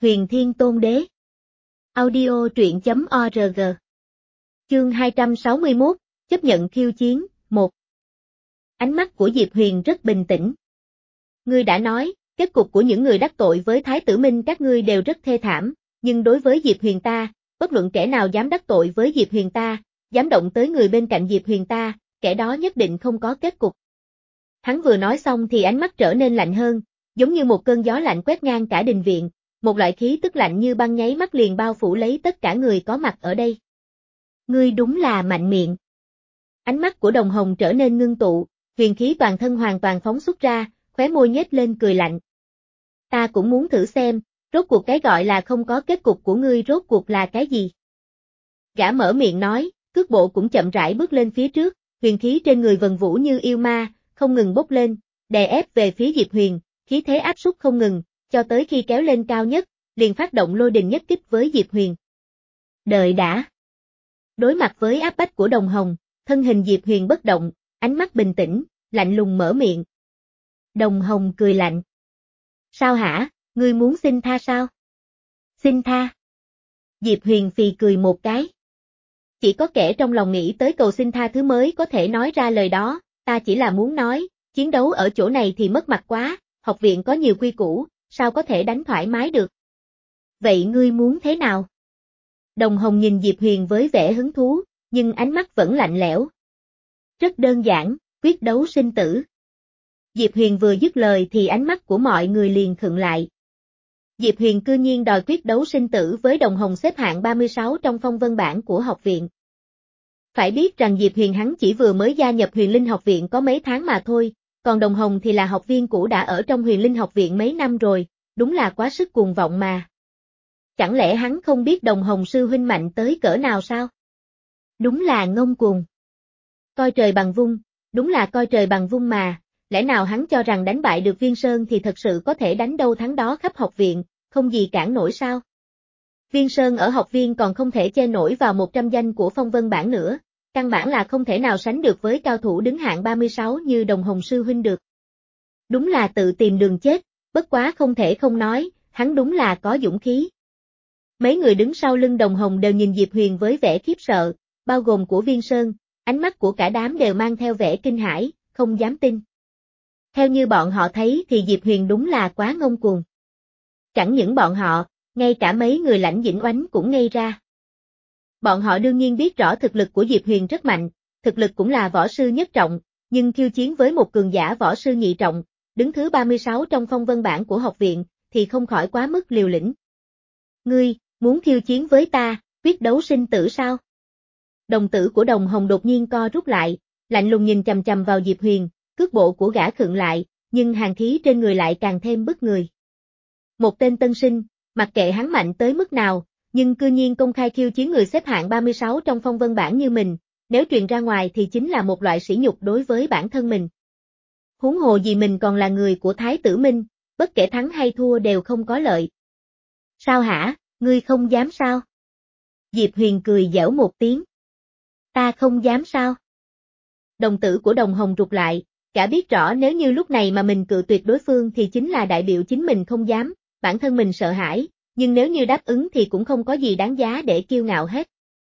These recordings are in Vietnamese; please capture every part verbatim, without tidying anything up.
Huyền Thiên Tôn Đế. Audio truyện chấm org. Chương hai trăm sáu mươi mốt, chấp nhận khiêu chiến, một. Ánh mắt của Diệp Huyền rất bình tĩnh. Ngươi đã nói, kết cục của những người đắc tội với Thái tử Minh các ngươi đều rất thê thảm, nhưng đối với Diệp Huyền ta, bất luận kẻ nào dám đắc tội với Diệp Huyền ta, dám động tới người bên cạnh Diệp Huyền ta, kẻ đó nhất định không có kết cục. Hắn vừa nói xong thì ánh mắt trở nên lạnh hơn, giống như một cơn gió lạnh quét ngang cả đình viện, một loại khí tức lạnh như băng nháy mắt liền bao phủ lấy tất cả người có mặt ở đây. Ngươi đúng là mạnh miệng. Ánh mắt của Đồng Hồng trở nên ngưng tụ, huyền khí toàn thân hoàn toàn phóng xuất ra, khóe môi nhếch lên cười lạnh. Ta cũng muốn thử xem, rốt cuộc cái gọi là không có kết cục của ngươi rốt cuộc là cái gì. Gã mở miệng nói, cước bộ cũng chậm rãi bước lên phía trước, huyền khí trên người vần vũ như yêu ma, không ngừng bốc lên, đè ép về phía Diệp Huyền, khí thế áp suất không ngừng, cho tới khi kéo lên cao nhất, liền phát động lôi đình nhất kích với Diệp Huyền. Đợi đã. Đối mặt với áp bách của Đồng Hồng, thân hình Diệp Huyền bất động, ánh mắt bình tĩnh, lạnh lùng mở miệng. Đồng Hồng cười lạnh. Sao hả, ngươi muốn xin tha sao? Xin tha. Diệp Huyền phì cười một cái. Chỉ có kẻ trong lòng nghĩ tới cầu xin tha thứ mới có thể nói ra lời đó, ta chỉ là muốn nói, chiến đấu ở chỗ này thì mất mặt quá, học viện có nhiều quy củ, sao có thể đánh thoải mái được. Vậy ngươi muốn thế nào? Đồng Hồng nhìn Diệp Huyền với vẻ hứng thú, nhưng ánh mắt vẫn lạnh lẽo. Rất đơn giản, quyết đấu sinh tử. Diệp Huyền vừa dứt lời thì ánh mắt của mọi người liền khựng lại. Diệp Huyền cư nhiên đòi quyết đấu sinh tử với Đồng Hồng xếp hạng ba mươi sáu trong phong vân bảng của học viện. Phải biết rằng Diệp Huyền hắn chỉ vừa mới gia nhập Huyền Linh học viện có mấy tháng mà thôi, còn Đồng Hồng thì là học viên cũ đã ở trong Huyền Linh học viện mấy năm rồi, đúng là quá sức cuồng vọng mà. Chẳng lẽ hắn không biết Đồng Hồng sư huynh mạnh tới cỡ nào sao? Đúng là ngông cuồng. Coi trời bằng vung, đúng là coi trời bằng vung mà, lẽ nào hắn cho rằng đánh bại được Viên Sơn thì thật sự có thể đánh đâu thắng đó khắp học viện, không gì cản nổi sao? Viên Sơn ở học viên còn không thể che nổi vào một trăm danh của phong vân bảng nữa, căn bản là không thể nào sánh được với cao thủ đứng hạng ba mươi sáu như Đồng Hồng sư huynh được. Đúng là tự tìm đường chết, bất quá không thể không nói, hắn đúng là có dũng khí. Mấy người đứng sau lưng Đồng Hồng đều nhìn Diệp Huyền với vẻ khiếp sợ, bao gồm của Viên Sơn, ánh mắt của cả đám đều mang theo vẻ kinh hãi, không dám tin. Theo như bọn họ thấy thì Diệp Huyền đúng là quá ngông cuồng. Chẳng những bọn họ, ngay cả mấy người Lãnh Dĩnh Oánh cũng ngây ra. Bọn họ đương nhiên biết rõ thực lực của Diệp Huyền rất mạnh, thực lực cũng là võ sư nhất trọng, nhưng khiêu chiến với một cường giả võ sư nhị trọng, đứng thứ ba mươi sáu trong phong vân bảng của học viện, thì không khỏi quá mức liều lĩnh. Ngươi, muốn khiêu chiến với ta, quyết đấu sinh tử sao? Đồng tử của Đồng Hồng đột nhiên co rút lại, lạnh lùng nhìn chằm chằm vào Diệp Huyền, cước bộ của gã khựng lại, nhưng hàn khí trên người lại càng thêm bức người. Một tên tân sinh, mặc kệ hắn mạnh tới mức nào, nhưng cư nhiên công khai khiêu chiến người xếp hạng ba mươi sáu trong phong vân bảng như mình, nếu truyền ra ngoài thì chính là một loại sỉ nhục đối với bản thân mình. Huống hồ gì mình còn là người của Thái tử Minh, bất kể thắng hay thua đều không có lợi. Sao hả, ngươi không dám sao? Diệp Huyền cười giễu một tiếng. Ta không dám sao? Đồng tử của Đồng Hồng rụt lại, gã biết rõ nếu như lúc này mà mình cự tuyệt đối phương thì chính là đại biểu chính mình không dám, bản thân mình sợ hãi, nhưng nếu như đáp ứng thì cũng không có gì đáng giá để kiêu ngạo hết.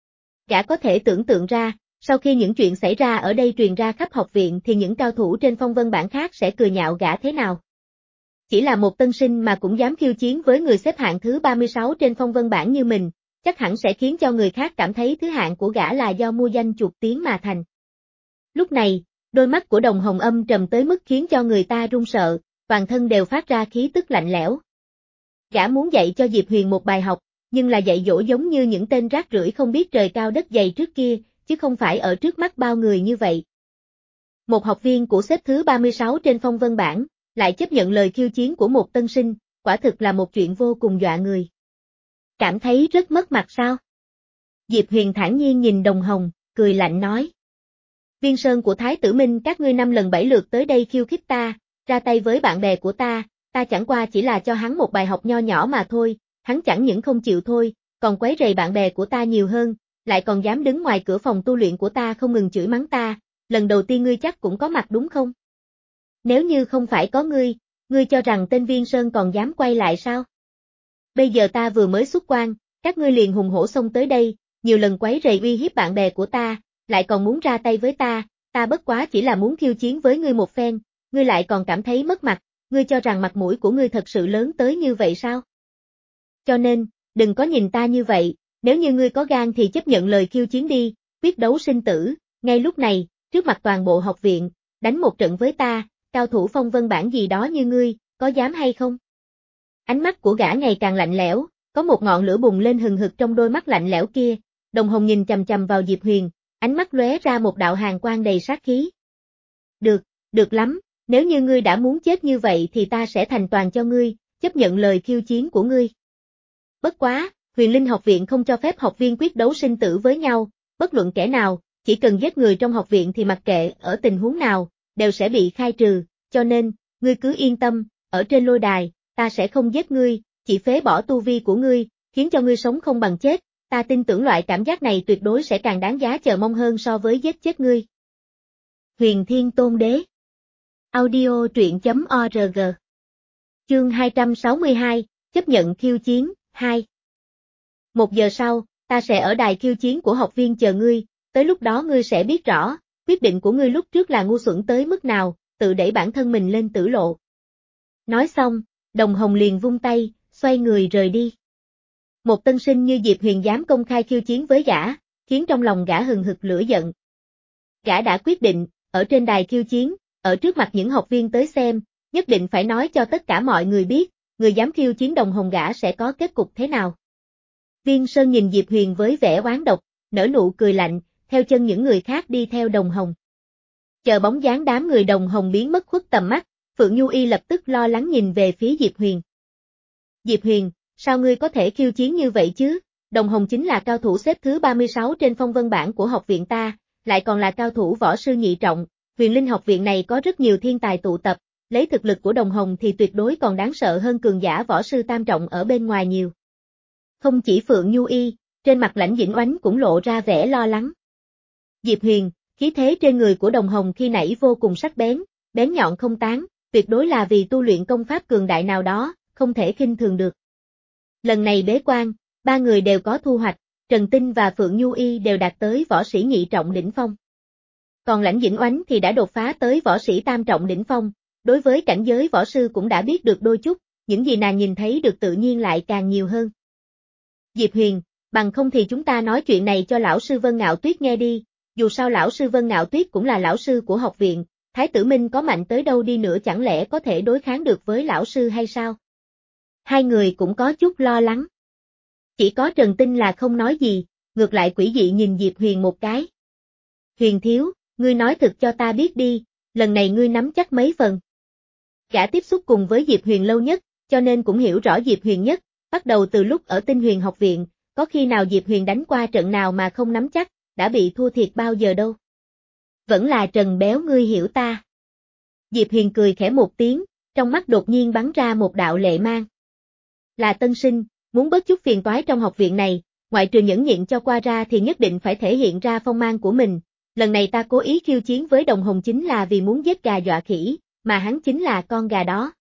Gã có thể tưởng tượng ra, sau khi những chuyện xảy ra ở đây truyền ra khắp học viện thì những cao thủ trên phong vân bảng khác sẽ cười nhạo gã thế nào. Chỉ là một tân sinh mà cũng dám khiêu chiến với người xếp hạng thứ ba mươi sáu trên phong vân bảng như mình, chắc hẳn sẽ khiến cho người khác cảm thấy thứ hạng của gã là do mua danh chuộc tiếng mà thành. Lúc này, đôi mắt của Đồng Hồng âm trầm tới mức khiến cho người ta run sợ, toàn thân đều phát ra khí tức lạnh lẽo. Gã muốn dạy cho Diệp Huyền một bài học, nhưng là dạy dỗ giống như những tên rác rưởi không biết trời cao đất dày trước kia, chứ không phải ở trước mắt bao người như vậy. Một học viên của xếp thứ ba mươi sáu trên phong vân bảng, lại chấp nhận lời khiêu chiến của một tân sinh, quả thực là một chuyện vô cùng dọa người. Cảm thấy rất mất mặt sao? Diệp Huyền thản nhiên nhìn Đồng Hồng, cười lạnh nói. Viên Sơn của Thái tử Minh các ngươi năm lần bảy lượt tới đây khiêu khích ta, ra tay với bạn bè của ta, ta chẳng qua chỉ là cho hắn một bài học nho nhỏ mà thôi, hắn chẳng những không chịu thôi, còn quấy rầy bạn bè của ta nhiều hơn, lại còn dám đứng ngoài cửa phòng tu luyện của ta không ngừng chửi mắng ta, lần đầu tiên ngươi chắc cũng có mặt đúng không? Nếu như không phải có ngươi, ngươi cho rằng tên Viên Sơn còn dám quay lại sao? Bây giờ ta vừa mới xuất quan, các ngươi liền hùng hổ xông tới đây, nhiều lần quấy rầy uy hiếp bạn bè của ta, lại còn muốn ra tay với ta, ta bất quá chỉ là muốn khiêu chiến với ngươi một phen, ngươi lại còn cảm thấy mất mặt, ngươi cho rằng mặt mũi của ngươi thật sự lớn tới như vậy sao? Cho nên, đừng có nhìn ta như vậy, nếu như ngươi có gan thì chấp nhận lời khiêu chiến đi, quyết đấu sinh tử, ngay lúc này, trước mặt toàn bộ học viện, đánh một trận với ta, cao thủ phong vân bảng gì đó như ngươi, có dám hay không? Ánh mắt của gã ngày càng lạnh lẽo, có một ngọn lửa bùng lên hừng hực trong đôi mắt lạnh lẽo kia, Đồng Hồng nhìn chằm chằm vào Diệp Huyền, ánh mắt lóe ra một đạo hàn quang đầy sát khí. Được, được lắm, nếu như ngươi đã muốn chết như vậy thì ta sẽ thành toàn cho ngươi, chấp nhận lời khiêu chiến của ngươi. Bất quá, Huyền Linh học viện không cho phép học viên quyết đấu sinh tử với nhau, bất luận kẻ nào, chỉ cần giết người trong học viện thì mặc kệ ở tình huống nào, đều sẽ bị khai trừ, cho nên, ngươi cứ yên tâm, ở trên lôi đài, ta sẽ không giết ngươi, chỉ phế bỏ tu vi của ngươi, khiến cho ngươi sống không bằng chết, ta tin tưởng loại cảm giác này tuyệt đối sẽ càng đáng giá chờ mong hơn so với giết chết ngươi. Huyền Thiên Tôn Đế Audio truyện.org Chương hai trăm sáu mươi hai, chấp nhận khiêu chiến, hai. Một giờ sau, ta sẽ ở đài khiêu chiến của học viên chờ ngươi, tới lúc đó ngươi sẽ biết rõ, quyết định của ngươi lúc trước là ngu xuẩn tới mức nào, tự đẩy bản thân mình lên tử lộ. Nói xong, Đồng Hồng liền vung tay, xoay người rời đi. Một tân sinh như Diệp Huyền dám công khai khiêu chiến với gã, khiến trong lòng gã hừng hực lửa giận. Gã đã quyết định, ở trên đài khiêu chiến, ở trước mặt những học viên tới xem, nhất định phải nói cho tất cả mọi người biết, người dám khiêu chiến Đồng Hồng gã sẽ có kết cục thế nào. Viên Sơn nhìn Diệp Huyền với vẻ oán độc, nở nụ cười lạnh, theo chân những người khác đi theo Đồng Hồng. Chờ bóng dáng đám người Đồng Hồng biến mất khuất tầm mắt, Phượng Nhu Y lập tức lo lắng nhìn về phía Diệp Huyền. Diệp Huyền, sao ngươi có thể khiêu chiến như vậy chứ? Đồng Hồng chính là cao thủ xếp thứ ba mươi sáu trên phong vân bảng của học viện ta, lại còn là cao thủ võ sư nhị trọng, Huyền Linh học viện này có rất nhiều thiên tài tụ tập, lấy thực lực của Đồng Hồng thì tuyệt đối còn đáng sợ hơn cường giả võ sư tam trọng ở bên ngoài nhiều. Không chỉ Phượng Nhu Y, trên mặt Lãnh Dĩnh Oánh cũng lộ ra vẻ lo lắng. Diệp Huyền, khí thế trên người của Đồng Hồng khi nãy vô cùng sắc bén, bén nhọn không tán, tuyệt đối là vì tu luyện công pháp cường đại nào đó, không thể khinh thường được. Lần này bế quan, ba người đều có thu hoạch, Trần Tinh và Phượng Nhu Y đều đạt tới võ sĩ nhị trọng đỉnh phong. Còn Lãnh Dĩnh Oánh thì đã đột phá tới võ sĩ tam trọng đỉnh phong, đối với cảnh giới võ sư cũng đã biết được đôi chút, những gì nàng nhìn thấy được tự nhiên lại càng nhiều hơn. Diệp Huyền, bằng không thì chúng ta nói chuyện này cho lão sư Vân Ngạo Tuyết nghe đi, dù sao lão sư Vân Ngạo Tuyết cũng là lão sư của học viện, Thái Tử Minh có mạnh tới đâu đi nữa chẳng lẽ có thể đối kháng được với lão sư hay sao? Hai người cũng có chút lo lắng. Chỉ có Trần Tinh là không nói gì, ngược lại quỷ dị nhìn Diệp Huyền một cái. Huyền thiếu, ngươi nói thực cho ta biết đi, lần này ngươi nắm chắc mấy phần. Gã tiếp xúc cùng với Diệp Huyền lâu nhất, cho nên cũng hiểu rõ Diệp Huyền nhất, bắt đầu từ lúc ở Tinh Huyền học viện, có khi nào Diệp Huyền đánh qua trận nào mà không nắm chắc, đã bị thua thiệt bao giờ đâu. Vẫn là Trần béo ngươi hiểu ta. Diệp Huyền cười khẽ một tiếng, trong mắt đột nhiên bắn ra một đạo lệ mang. Là tân sinh, muốn bớt chút phiền toái trong học viện này, ngoại trừ nhẫn nhịn cho qua ra thì nhất định phải thể hiện ra phong mang của mình. Lần này ta cố ý khiêu chiến với Đồng Hồng chính là vì muốn giết gà dọa khỉ, mà hắn chính là con gà đó.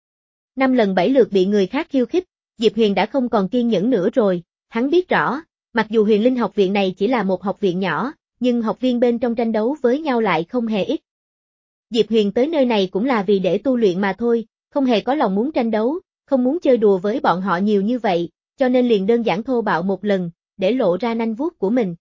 Năm lần bảy lượt bị người khác khiêu khích, Diệp Huyền đã không còn kiên nhẫn nữa rồi, hắn biết rõ, mặc dù Huyền Linh học viện này chỉ là một học viện nhỏ, nhưng học viên bên trong tranh đấu với nhau lại không hề ít. Diệp Huyền tới nơi này cũng là vì để tu luyện mà thôi, không hề có lòng muốn tranh đấu, không muốn chơi đùa với bọn họ nhiều như vậy, cho nên liền đơn giản thô bạo một lần, để lộ ra nanh vuốt của mình.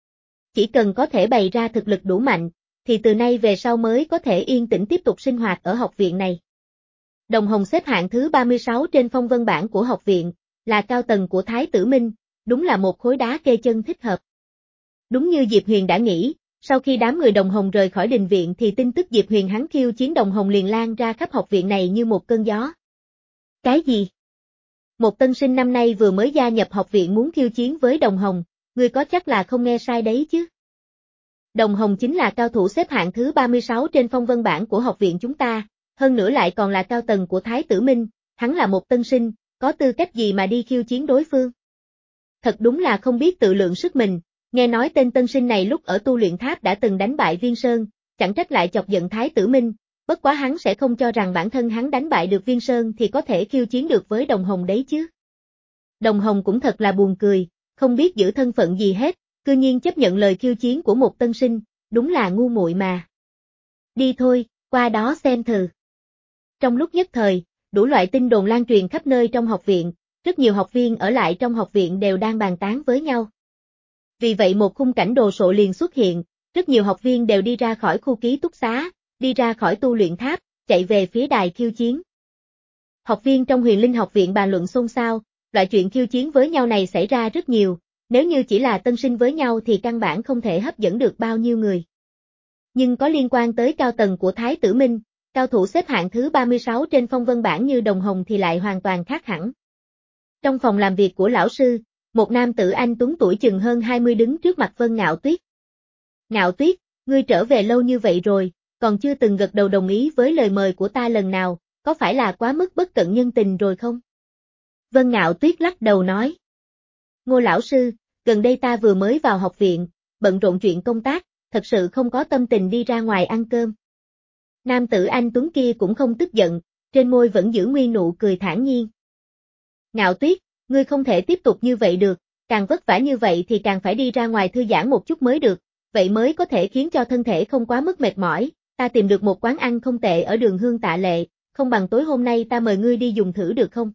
Chỉ cần có thể bày ra thực lực đủ mạnh, thì từ nay về sau mới có thể yên tĩnh tiếp tục sinh hoạt ở học viện này. Đồng Hồng xếp hạng thứ ba mươi sáu trên phong vân bảng của học viện, là cao tầng của Thái Tử Minh, đúng là một khối đá kê chân thích hợp. Đúng như Diệp Huyền đã nghĩ, sau khi đám người Đồng Hồng rời khỏi đình viện thì tin tức Diệp Huyền hắn khiêu chiến Đồng Hồng liền lan ra khắp học viện này như một cơn gió. Cái gì? Một tân sinh năm nay vừa mới gia nhập học viện muốn khiêu chiến với Đồng Hồng, ngươi có chắc là không nghe sai đấy chứ? Đồng Hồng chính là cao thủ xếp hạng thứ ba mươi sáu trên phong vân bảng của học viện chúng ta, hơn nữa lại còn là cao tầng của Thái Tử Minh, hắn là một tân sinh, có tư cách gì mà đi khiêu chiến đối phương? Thật đúng là không biết tự lượng sức mình, nghe nói tên tân sinh này lúc ở tu luyện tháp đã từng đánh bại Viên Sơn, chẳng trách lại chọc giận Thái Tử Minh, bất quá hắn sẽ không cho rằng bản thân hắn đánh bại được Viên Sơn thì có thể khiêu chiến được với Đồng Hồng đấy chứ. Đồng Hồng cũng thật là buồn cười, không biết giữ thân phận gì hết, cư nhiên chấp nhận lời khiêu chiến của một tân sinh, đúng là ngu muội mà. Đi thôi, qua đó xem thử. Trong lúc nhất thời, đủ loại tin đồn lan truyền khắp nơi trong học viện, rất nhiều học viên ở lại trong học viện đều đang bàn tán với nhau. Vì vậy một khung cảnh đồ sộ liền xuất hiện, rất nhiều học viên đều đi ra khỏi khu ký túc xá, đi ra khỏi tu luyện tháp, chạy về phía đài khiêu chiến. Học viên trong Huyền Linh học viện bàn luận xôn xao, loại chuyện khiêu chiến với nhau này xảy ra rất nhiều, nếu như chỉ là tân sinh với nhau thì căn bản không thể hấp dẫn được bao nhiêu người. Nhưng có liên quan tới cao tầng của Thái Tử Minh, cao thủ xếp hạng thứ ba mươi sáu trên phong vân bảng như Đồng Hồng thì lại hoàn toàn khác hẳn. Trong phòng làm việc của lão sư, một nam tử anh tuấn tuổi chừng hơn hai mươi đứng trước mặt Vân Ngạo Tuyết. Ngạo Tuyết, ngươi trở về lâu như vậy rồi, còn chưa từng gật đầu đồng ý với lời mời của ta lần nào, có phải là quá mức bất cận nhân tình rồi không? Vân Ngạo Tuyết lắc đầu nói. Ngô lão sư, gần đây ta vừa mới vào học viện, bận rộn chuyện công tác, thật sự không có tâm tình đi ra ngoài ăn cơm. Nam tử anh tuấn kia cũng không tức giận, trên môi vẫn giữ nguyên nụ cười thản nhiên. Ngạo Tuyết, ngươi không thể tiếp tục như vậy được, càng vất vả như vậy thì càng phải đi ra ngoài thư giãn một chút mới được, vậy mới có thể khiến cho thân thể không quá mức mệt mỏi. Ta tìm được một quán ăn không tệ ở đường Hương Tạ Lệ, không bằng tối hôm nay ta mời ngươi đi dùng thử được không?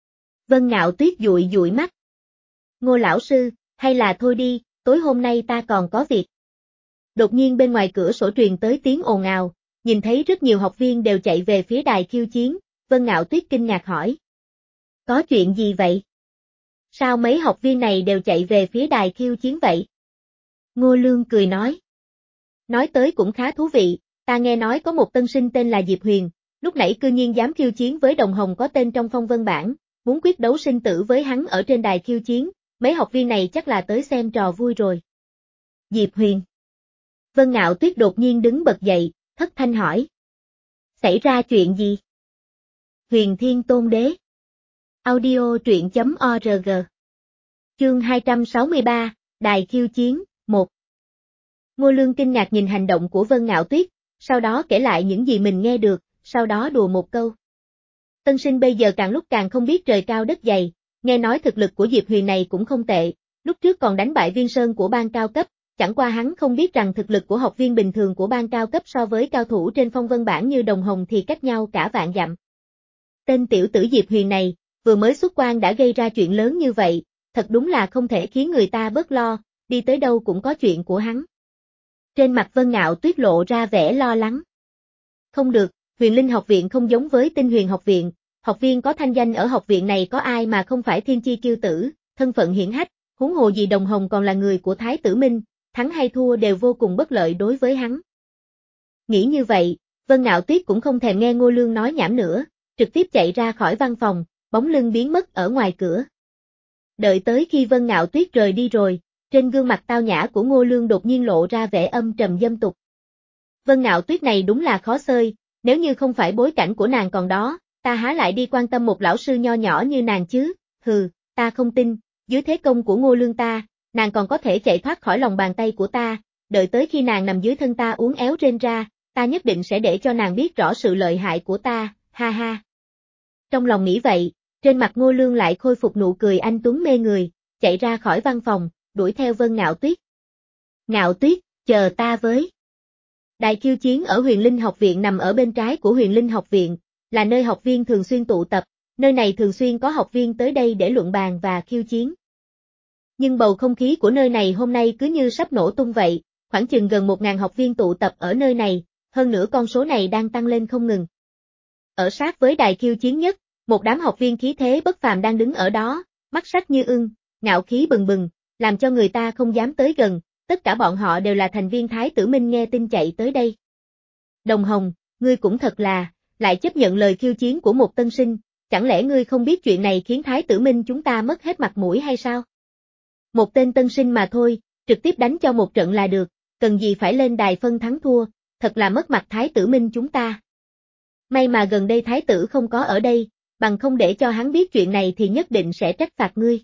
Vân Ngạo Tuyết dụi dụi mắt. Ngô lão sư, hay là thôi đi, tối hôm nay ta còn có việc. Đột nhiên bên ngoài cửa sổ truyền tới tiếng ồn ào, nhìn thấy rất nhiều học viên đều chạy về phía đài khiêu chiến, Vân Ngạo Tuyết kinh ngạc hỏi. Có chuyện gì vậy? Sao mấy học viên này đều chạy về phía đài khiêu chiến vậy? Ngô Lương cười nói. Nói tới cũng khá thú vị, ta nghe nói có một tân sinh tên là Diệp Huyền, lúc nãy cư nhiên dám khiêu chiến với Đồng Hồng có tên trong phong vân bảng, muốn quyết đấu sinh tử với hắn ở trên đài khiêu chiến, mấy học viên này chắc là tới xem trò vui rồi. Diệp Huyền. Vân Ngạo Tuyết đột nhiên đứng bật dậy, thất thanh hỏi. Xảy ra chuyện gì? Huyền Thiên Tôn Đế. Audio truyện chấm org. Chương hai trăm sáu mươi ba, Đài khiêu chiến, một. Ngô Lương kinh ngạc nhìn hành động của Vân Ngạo Tuyết, sau đó kể lại những gì mình nghe được, sau đó đùa một câu. Tân sinh bây giờ càng lúc càng không biết trời cao đất dày, nghe nói thực lực của Diệp Huyền này cũng không tệ, lúc trước còn đánh bại Viên Sơn của ban cao cấp, chẳng qua hắn không biết rằng thực lực của học viên bình thường của ban cao cấp so với cao thủ trên phong vân bảng như Đồng Hồng thì cách nhau cả vạn dặm. Tên tiểu tử Diệp Huyền này, vừa mới xuất quan đã gây ra chuyện lớn như vậy, thật đúng là không thể khiến người ta bớt lo, đi tới đâu cũng có chuyện của hắn. Trên mặt Vân Ngạo Tuyết lộ ra vẻ lo lắng. Không được, Huyền Linh học viện không giống với Tinh Huyền học viện, học viên có thanh danh ở học viện này có ai mà không phải thiên chi kiêu tử, thân phận hiển hách, huống hồ gì Đồng Hồng còn là người của Thái Tử Minh, thắng hay thua đều vô cùng bất lợi đối với hắn. Nghĩ như vậy, Vân Ngạo Tuyết cũng không thèm nghe Ngô Lương nói nhảm nữa, trực tiếp chạy ra khỏi văn phòng, bóng lưng biến mất ở ngoài cửa. Đợi tới khi Vân Ngạo Tuyết rời đi rồi, trên gương mặt tao nhã của Ngô Lương đột nhiên lộ ra vẻ âm trầm dâm tục. Vân Ngạo Tuyết này đúng là khó xơi, nếu như không phải bối cảnh của nàng còn đó, ta há lại đi quan tâm một lão sư nho nhỏ như nàng chứ, hừ, ta không tin, dưới thế công của Ngô Lương ta, nàng còn có thể chạy thoát khỏi lòng bàn tay của ta, đợi tới khi nàng nằm dưới thân ta uốn éo rên ra, ta nhất định sẽ để cho nàng biết rõ sự lợi hại của ta, ha ha. Trong lòng nghĩ vậy, trên mặt Ngô Lương lại khôi phục nụ cười anh tuấn mê người, chạy ra khỏi văn phòng, đuổi theo Vân Ngạo Tuyết. Ngạo Tuyết, chờ ta với. Đài khiêu chiến ở Huyền Linh học viện nằm ở bên trái của Huyền Linh học viện, là nơi học viên thường xuyên tụ tập, nơi này thường xuyên có học viên tới đây để luận bàn và khiêu chiến. Nhưng bầu không khí của nơi này hôm nay cứ như sắp nổ tung vậy, khoảng chừng gần một ngàn học viên tụ tập ở nơi này, hơn nữa con số này đang tăng lên không ngừng. Ở sát với đài khiêu chiến nhất, một đám học viên khí thế bất phàm đang đứng ở đó, mắt sắc như ưng, ngạo khí bừng bừng, làm cho người ta không dám tới gần, tất cả bọn họ đều là thành viên Thái Tử Minh nghe tin chạy tới đây. Đồng Hồng, ngươi cũng thật là, lại chấp nhận lời khiêu chiến của một tân sinh, chẳng lẽ ngươi không biết chuyện này khiến Thái Tử Minh chúng ta mất hết mặt mũi hay sao? Một tên tân sinh mà thôi, trực tiếp đánh cho một trận là được, cần gì phải lên đài phân thắng thua, thật là mất mặt Thái Tử Minh chúng ta. May mà gần đây Thái Tử không có ở đây, bằng không để cho hắn biết chuyện này thì nhất định sẽ trách phạt ngươi.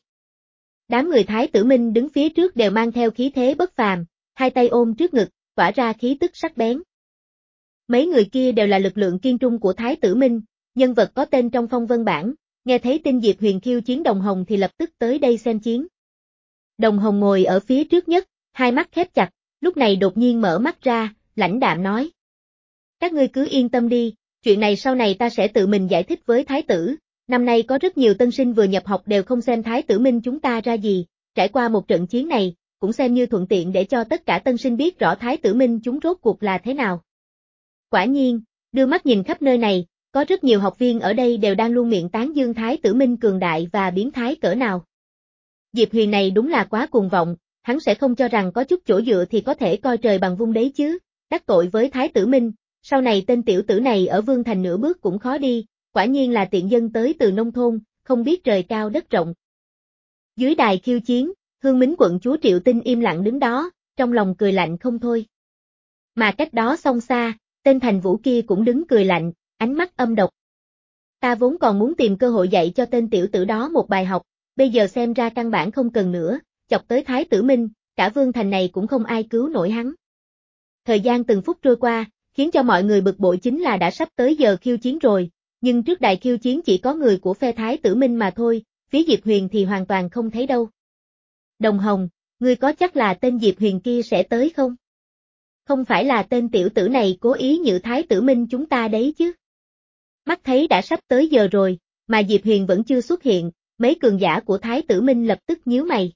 Đám người Thái Tử Minh đứng phía trước đều mang theo khí thế bất phàm, hai tay ôm trước ngực, tỏa ra khí tức sắc bén. Mấy người kia đều là lực lượng kiên trung của Thái Tử Minh, nhân vật có tên trong phong vân bảng, Nghe thấy tin Diệp Huyền khiêu chiến Đồng Hồng thì lập tức tới đây xem chiến. Đồng Hồng ngồi ở phía trước nhất, hai mắt khép chặt, lúc này đột nhiên mở mắt ra, lãnh đạm nói. Các ngươi cứ yên tâm đi, chuyện này sau này ta sẽ tự mình giải thích với thái tử, năm nay có rất nhiều tân sinh vừa nhập học đều không xem thái tử minh chúng ta ra gì, trải qua một trận chiến này, cũng xem như thuận tiện để cho tất cả tân sinh biết rõ thái tử minh chúng rốt cuộc là thế nào. Quả nhiên, đưa mắt nhìn khắp nơi này, có rất nhiều học viên ở đây đều đang luôn miệng tán dương thái tử minh cường đại và biến thái cỡ nào. Diệp Huyền này đúng là quá cuồng vọng, hắn sẽ không cho rằng có chút chỗ dựa thì có thể coi trời bằng vung đấy chứ, đắc tội với thái tử minh, sau này tên tiểu tử này ở Vương Thành nửa bước cũng khó đi, quả nhiên là tiện dân tới từ nông thôn, không biết trời cao đất rộng. Dưới đài khiêu chiến, Hương Mính quận chúa Triệu Tinh im lặng đứng đó, trong lòng cười lạnh không thôi. Mà cách đó không xa, tên Thành Vũ kia cũng đứng cười lạnh, ánh mắt âm độc. Ta vốn còn muốn tìm cơ hội dạy cho tên tiểu tử đó một bài học, bây giờ xem ra căn bản không cần nữa, chọc tới thái tử minh, cả Vương Thành này cũng không ai cứu nổi hắn. Thời gian từng phút trôi qua, khiến cho mọi người bực bội chính là đã sắp tới giờ khiêu chiến rồi, nhưng trước đài khiêu chiến chỉ có người của phe thái tử minh mà thôi, phía Diệp Huyền thì hoàn toàn không thấy đâu. Đồng Hồng, ngươi có chắc là tên Diệp Huyền kia sẽ tới không? Không phải là tên tiểu tử này cố ý nhự thái tử minh chúng ta đấy chứ? Mắt thấy đã sắp tới giờ rồi, mà Diệp Huyền vẫn chưa xuất hiện, mấy cường giả của thái tử minh lập tức nhíu mày.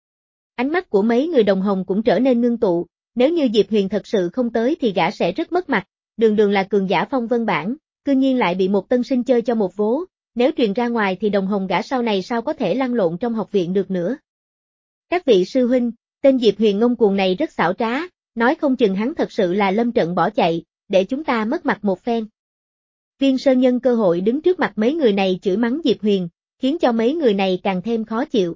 Ánh mắt của mấy người Đồng Hồng cũng trở nên ngưng tụ, nếu như Diệp Huyền thật sự không tới thì gã sẽ rất mất mặt, đường đường là cường giả phong vân bản, cư nhiên lại bị một tân sinh chơi cho một vố, nếu truyền ra ngoài thì Đồng Hồng gã sau này sao có thể lăn lộn trong học viện được nữa. Các vị sư huynh, tên Diệp Huyền ngông cuồng này rất xảo trá, nói không chừng hắn thật sự là lâm trận bỏ chạy, để chúng ta mất mặt một phen. Viên Sơn nhân cơ hội đứng trước mặt mấy người này chửi mắng Diệp Huyền, khiến cho mấy người này càng thêm khó chịu.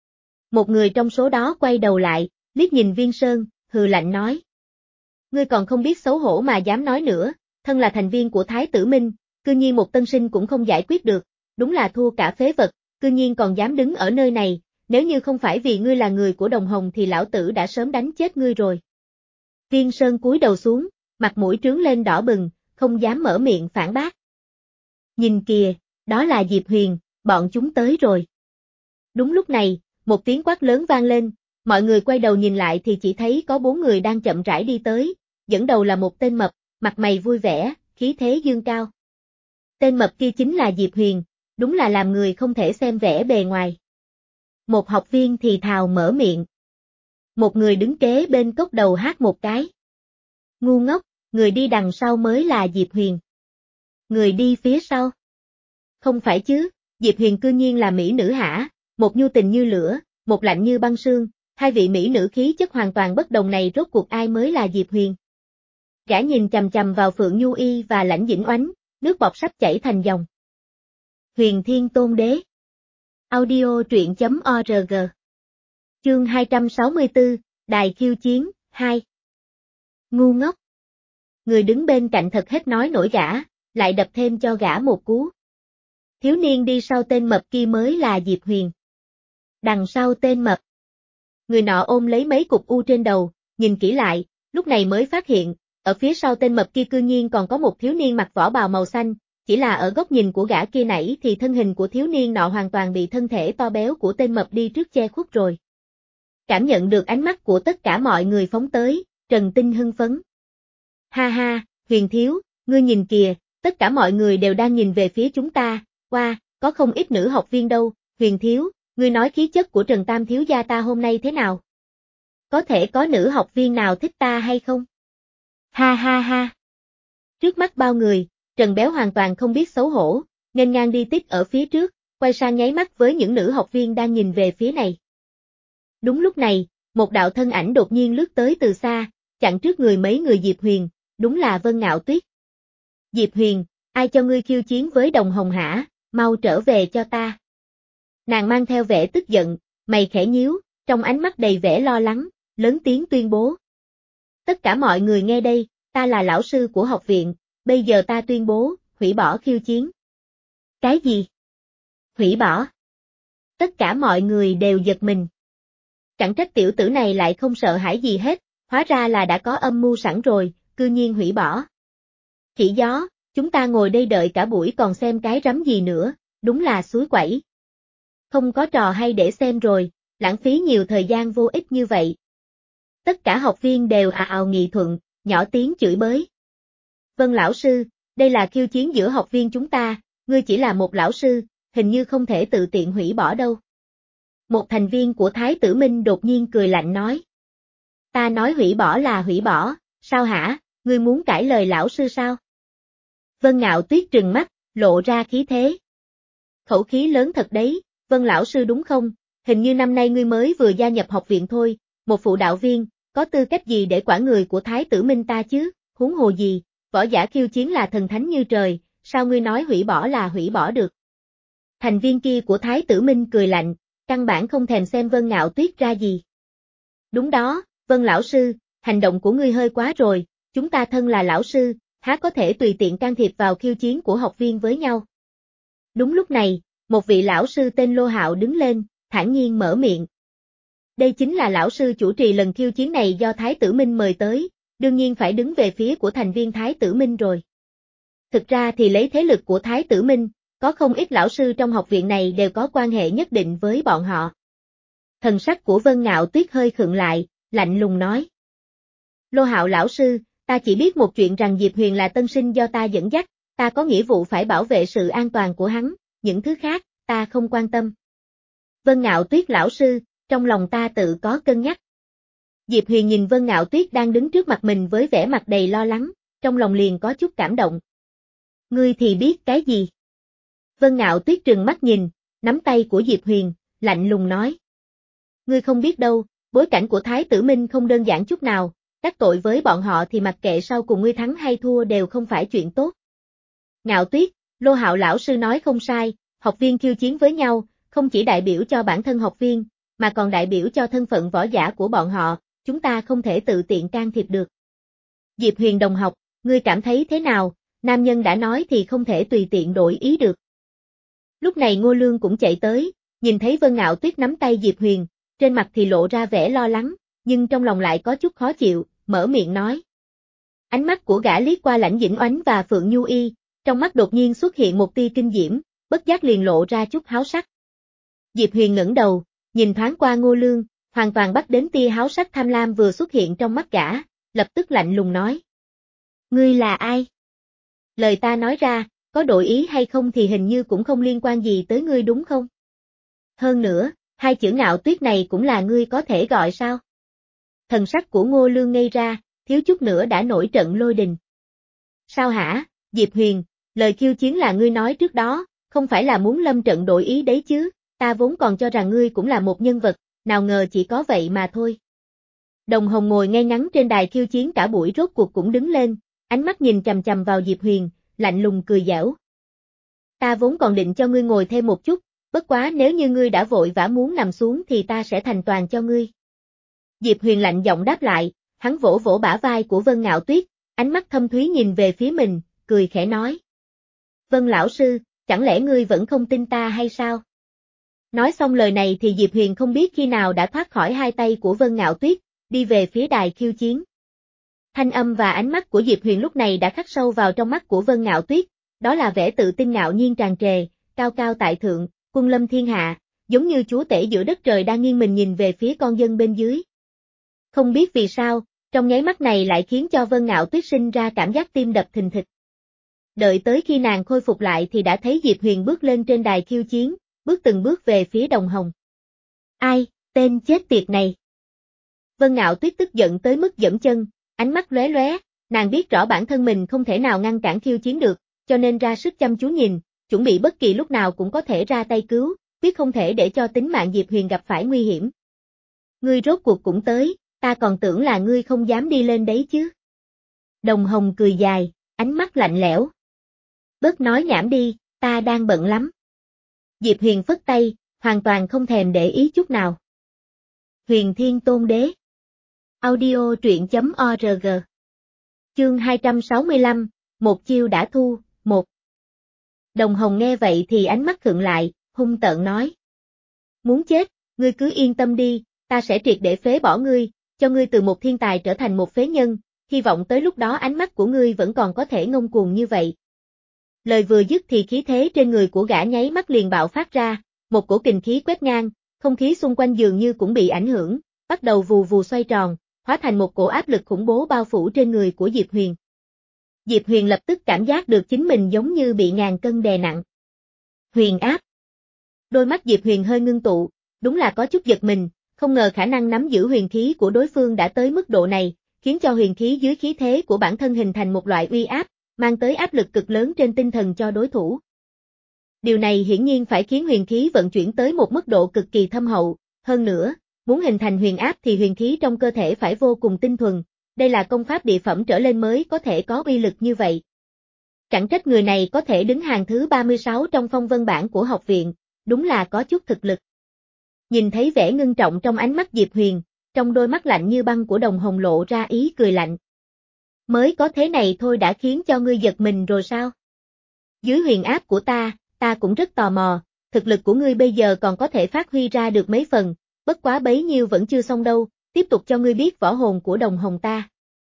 Một người trong số đó quay đầu lại, liếc nhìn Viên Sơn, hừ lạnh nói. Ngươi còn không biết xấu hổ mà dám nói nữa, thân là thành viên của Thái tử Minh, cư nhiên một tân sinh cũng không giải quyết được, đúng là thua cả phế vật, cư nhiên còn dám đứng ở nơi này, nếu như không phải vì ngươi là người của Đồng Hồng thì lão tử đã sớm đánh chết ngươi rồi. Viên Sơn cúi đầu xuống, mặt mũi trướng lên đỏ bừng, không dám mở miệng phản bác. Nhìn kìa, đó là Diệp Huyền, bọn chúng tới rồi. Đúng lúc này, một tiếng quát lớn vang lên, mọi người quay đầu nhìn lại thì chỉ thấy có bốn người đang chậm rãi đi tới, dẫn đầu là một tên mập, mặt mày vui vẻ, khí thế dương cao. Tên mập kia chính là Diệp Huyền, đúng là làm người không thể xem vẻ bề ngoài. Một học viên thì thào mở miệng. Một người đứng kế bên cốc đầu hát một cái. Ngu ngốc, người đi đằng sau mới là Diệp Huyền. Người đi phía sau. Không phải chứ, Diệp Huyền cư nhiên là mỹ nữ hả, một nhu tình như lửa, một lạnh như băng sương, hai vị mỹ nữ khí chất hoàn toàn bất đồng này rốt cuộc ai mới là Diệp Huyền. Gã nhìn chằm chằm vào Phượng Nhu Y và Lãnh Dĩnh Oánh, nước bọt sắp chảy thành dòng. Huyền Thiên Tôn Đế. Audio truyện chấm org. Chương hai trăm sáu mươi tư, Đài khiêu chiến, hai. Ngu ngốc. Người đứng bên cạnh thật hết nói nổi gã, lại đập thêm cho gã một cú. Thiếu niên đi sau tên mập kia mới là Diệp Huyền. Đằng sau tên mập. Người nọ ôm lấy mấy cục u trên đầu, nhìn kỹ lại, lúc này mới phát hiện, ở phía sau tên mập kia cư nhiên còn có một thiếu niên mặc vỏ bào màu xanh, chỉ là ở góc nhìn của gã kia nãy thì thân hình của thiếu niên nọ hoàn toàn bị thân thể to béo của tên mập đi trước che khuất rồi. Cảm nhận được ánh mắt của tất cả mọi người phóng tới, Trần Tinh hưng phấn. Ha ha, Huyền thiếu, ngươi nhìn kìa, tất cả mọi người đều đang nhìn về phía chúng ta, qua, có không ít nữ học viên đâu, Huyền thiếu, ngươi nói khí chất của Trần Tam thiếu gia ta hôm nay thế nào? Có thể có nữ học viên nào thích ta hay không? Ha ha ha. Trước mắt bao người, Trần Béo hoàn toàn không biết xấu hổ, nghênh ngang đi tiếp ở phía trước, quay sang nháy mắt với những nữ học viên đang nhìn về phía này. Đúng lúc này, một đạo thân ảnh đột nhiên lướt tới từ xa, chặn trước người mấy người Diệp Huyền, đúng là Vân Ngạo Tuyết. Diệp Huyền, ai cho ngươi khiêu chiến với Đồng Hồng hả, mau trở về cho ta. Nàng mang theo vẻ tức giận, mày khẽ nhíu, trong ánh mắt đầy vẻ lo lắng, lớn tiếng tuyên bố. Tất cả mọi người nghe đây, ta là lão sư của học viện, bây giờ ta tuyên bố, hủy bỏ khiêu chiến. Cái gì? Hủy bỏ? Tất cả mọi người đều giật mình. Chẳng trách tiểu tử này lại không sợ hãi gì hết, hóa ra là đã có âm mưu sẵn rồi, cư nhiên hủy bỏ. Chỉ gió, chúng ta ngồi đây đợi cả buổi còn xem cái rắm gì nữa, đúng là suối quẩy. Không có trò hay để xem rồi, lãng phí nhiều thời gian vô ích như vậy. Tất cả học viên đều ào ào nghị thuận, nhỏ tiếng chửi bới. Vân lão sư, đây là khiêu chiến giữa học viên chúng ta, ngươi chỉ là một lão sư, hình như không thể tự tiện hủy bỏ đâu. Một thành viên của Thái Tử Minh đột nhiên cười lạnh nói. Ta nói hủy bỏ là hủy bỏ, sao hả, ngươi muốn cãi lời lão sư sao? Vân Ngạo Tuyết trừng mắt, lộ ra khí thế. Khẩu khí lớn thật đấy, Vân lão sư đúng không? Hình như năm nay ngươi mới vừa gia nhập học viện thôi, một phụ đạo viên, có tư cách gì để quản người của Thái Tử Minh ta chứ, huống hồ gì, võ giả khiêu chiến là thần thánh như trời, sao ngươi nói hủy bỏ là hủy bỏ được? Thành viên kia của Thái Tử Minh cười lạnh, căn bản không thèm xem Vân Ngạo Tuyết ra gì. Đúng đó, Vân lão sư, hành động của ngươi hơi quá rồi, chúng ta thân là lão sư, há có thể tùy tiện can thiệp vào khiêu chiến của học viên với nhau. Đúng lúc này, một vị lão sư tên Lô Hạo đứng lên, thản nhiên mở miệng. Đây chính là lão sư chủ trì lần khiêu chiến này do Thái Tử Minh mời tới, đương nhiên phải đứng về phía của thành viên Thái Tử Minh rồi. Thực ra thì lấy thế lực của Thái Tử Minh, có không ít lão sư trong học viện này đều có quan hệ nhất định với bọn họ. Thần sắc của Vân Ngạo Tuyết hơi khựng lại, lạnh lùng nói. Lô Hạo lão sư, ta chỉ biết một chuyện rằng Diệp Huyền là tân sinh do ta dẫn dắt, ta có nghĩa vụ phải bảo vệ sự an toàn của hắn, những thứ khác, ta không quan tâm. Vân Ngạo Tuyết lão sư, trong lòng ta tự có cân nhắc. Diệp Huyền nhìn Vân Ngạo Tuyết đang đứng trước mặt mình với vẻ mặt đầy lo lắng, trong lòng liền có chút cảm động. Ngươi thì biết cái gì? Vân Ngạo Tuyết trừng mắt nhìn, nắm tay của Diệp Huyền, lạnh lùng nói. Ngươi không biết đâu, bối cảnh của Thái Tử Minh không đơn giản chút nào, đắc tội với bọn họ thì mặc kệ sau cùng ngươi thắng hay thua đều không phải chuyện tốt. Ngạo Tuyết, Lô Hạo lão sư nói không sai, học viên khiêu chiến với nhau, không chỉ đại biểu cho bản thân học viên, mà còn đại biểu cho thân phận võ giả của bọn họ, chúng ta không thể tự tiện can thiệp được. Diệp Huyền đồng học, ngươi cảm thấy thế nào, nam nhân đã nói thì không thể tùy tiện đổi ý được. Lúc này Ngô Lương cũng chạy tới, nhìn thấy Vân Ngạo Tuyết nắm tay Diệp Huyền, trên mặt thì lộ ra vẻ lo lắng, nhưng trong lòng lại có chút khó chịu, mở miệng nói. Ánh mắt của gã liếc qua Lãnh Dĩnh Oánh và Phượng Nhu Y, trong mắt đột nhiên xuất hiện một tia kinh diễm, bất giác liền lộ ra chút háo sắc. Diệp Huyền ngẩng đầu, nhìn thoáng qua Ngô Lương, hoàn toàn bắt đến tia háo sắc tham lam vừa xuất hiện trong mắt gã, lập tức lạnh lùng nói. Ngươi là ai? Lời ta nói ra, có đổi ý hay không thì hình như cũng không liên quan gì tới ngươi đúng không? Hơn nữa, hai chữ Ngạo Tuyết này cũng là ngươi có thể gọi sao? Thần sắc của Ngô Lương ngây ra, thiếu chút nữa đã nổi trận lôi đình. Sao hả, Diệp Huyền, lời khiêu chiến là ngươi nói trước đó, không phải là muốn lâm trận đổi ý đấy chứ, ta vốn còn cho rằng ngươi cũng là một nhân vật, nào ngờ chỉ có vậy mà thôi. Đồng Hồng ngồi ngay ngắn trên đài khiêu chiến cả buổi rốt cuộc cũng đứng lên, ánh mắt nhìn chằm chằm vào Diệp Huyền, lạnh lùng cười giễu. Ta vốn còn định cho ngươi ngồi thêm một chút, bất quá nếu như ngươi đã vội vã muốn nằm xuống thì ta sẽ thành toàn cho ngươi. Diệp Huyền lạnh giọng đáp lại, hắn vỗ vỗ bả vai của Vân Ngạo Tuyết, ánh mắt thâm thúy nhìn về phía mình, cười khẽ nói. Vân lão sư, chẳng lẽ ngươi vẫn không tin ta hay sao? Nói xong lời này thì Diệp Huyền không biết khi nào đã thoát khỏi hai tay của Vân Ngạo Tuyết, đi về phía đài khiêu chiến. Thanh âm và ánh mắt của Diệp Huyền lúc này đã khắc sâu vào trong mắt của Vân Ngạo Tuyết, đó là vẻ tự tin ngạo nhiên tràn trề, cao cao tại thượng, quân lâm thiên hạ, giống như chúa tể giữa đất trời đang nghiêng mình nhìn về phía con dân bên dưới. Không biết vì sao, trong nháy mắt này lại khiến cho Vân Ngạo Tuyết sinh ra cảm giác tim đập thình thịch. Đợi tới khi nàng khôi phục lại thì đã thấy Diệp Huyền bước lên trên đài khiêu chiến, bước từng bước về phía Đồng Hồng. Ai, tên chết tiệt này. Vân Ngạo Tuyết tức giận tới mức giẫm chân, ánh mắt lóe lóe, nàng biết rõ bản thân mình không thể nào ngăn cản khiêu chiến được, cho nên ra sức chăm chú nhìn, chuẩn bị bất kỳ lúc nào cũng có thể ra tay cứu, biết không thể để cho tính mạng Diệp Huyền gặp phải nguy hiểm. Ngươi rốt cuộc cũng tới, ta còn tưởng là ngươi không dám đi lên đấy chứ. Đồng Hồng cười dài, ánh mắt lạnh lẽo. Bớt nói nhảm đi, ta đang bận lắm. Diệp Huyền phất tay, hoàn toàn không thèm để ý chút nào. Huyền Thiên Tôn Đế. Audio truyện chấm org. Chương hai trăm sáu mươi lăm, một chiêu đã thu, một. Đồng Hồng nghe vậy thì ánh mắt khựng lại, hung tợn nói. Muốn chết, ngươi cứ yên tâm đi, ta sẽ triệt để phế bỏ ngươi, cho ngươi từ một thiên tài trở thành một phế nhân, hy vọng tới lúc đó ánh mắt của ngươi vẫn còn có thể ngông cuồng như vậy. Lời vừa dứt thì khí thế trên người của gã nháy mắt liền bạo phát ra, một cổ kình khí quét ngang, không khí xung quanh dường như cũng bị ảnh hưởng, bắt đầu vù vù xoay tròn, hóa thành một cổ áp lực khủng bố bao phủ trên người của Diệp Huyền. Diệp Huyền lập tức cảm giác được chính mình giống như bị ngàn cân đè nặng. Huyền áp. Đôi mắt Diệp Huyền hơi ngưng tụ, đúng là có chút giật mình, không ngờ khả năng nắm giữ huyền khí của đối phương đã tới mức độ này, khiến cho huyền khí dưới khí thế của bản thân hình thành một loại uy áp, mang tới áp lực cực lớn trên tinh thần cho đối thủ. Điều này hiển nhiên phải khiến huyền khí vận chuyển tới một mức độ cực kỳ thâm hậu, hơn nữa, muốn hình thành huyền áp thì huyền khí trong cơ thể phải vô cùng tinh thuần, đây là công pháp địa phẩm trở lên mới có thể có uy lực như vậy. Chẳng trách người này có thể đứng hàng thứ ba mươi sáu trong phong vân bảng của học viện, đúng là có chút thực lực. Nhìn thấy vẻ ngưng trọng trong ánh mắt Diệp Huyền, trong đôi mắt lạnh như băng của Đồng Hồng lộ ra ý cười lạnh. Mới có thế này thôi đã khiến cho ngươi giật mình rồi sao? Dưới huyền áp của ta, ta cũng rất tò mò, thực lực của ngươi bây giờ còn có thể phát huy ra được mấy phần, bất quá bấy nhiêu vẫn chưa xong đâu, tiếp tục cho ngươi biết võ hồn của Đồng Hồng ta.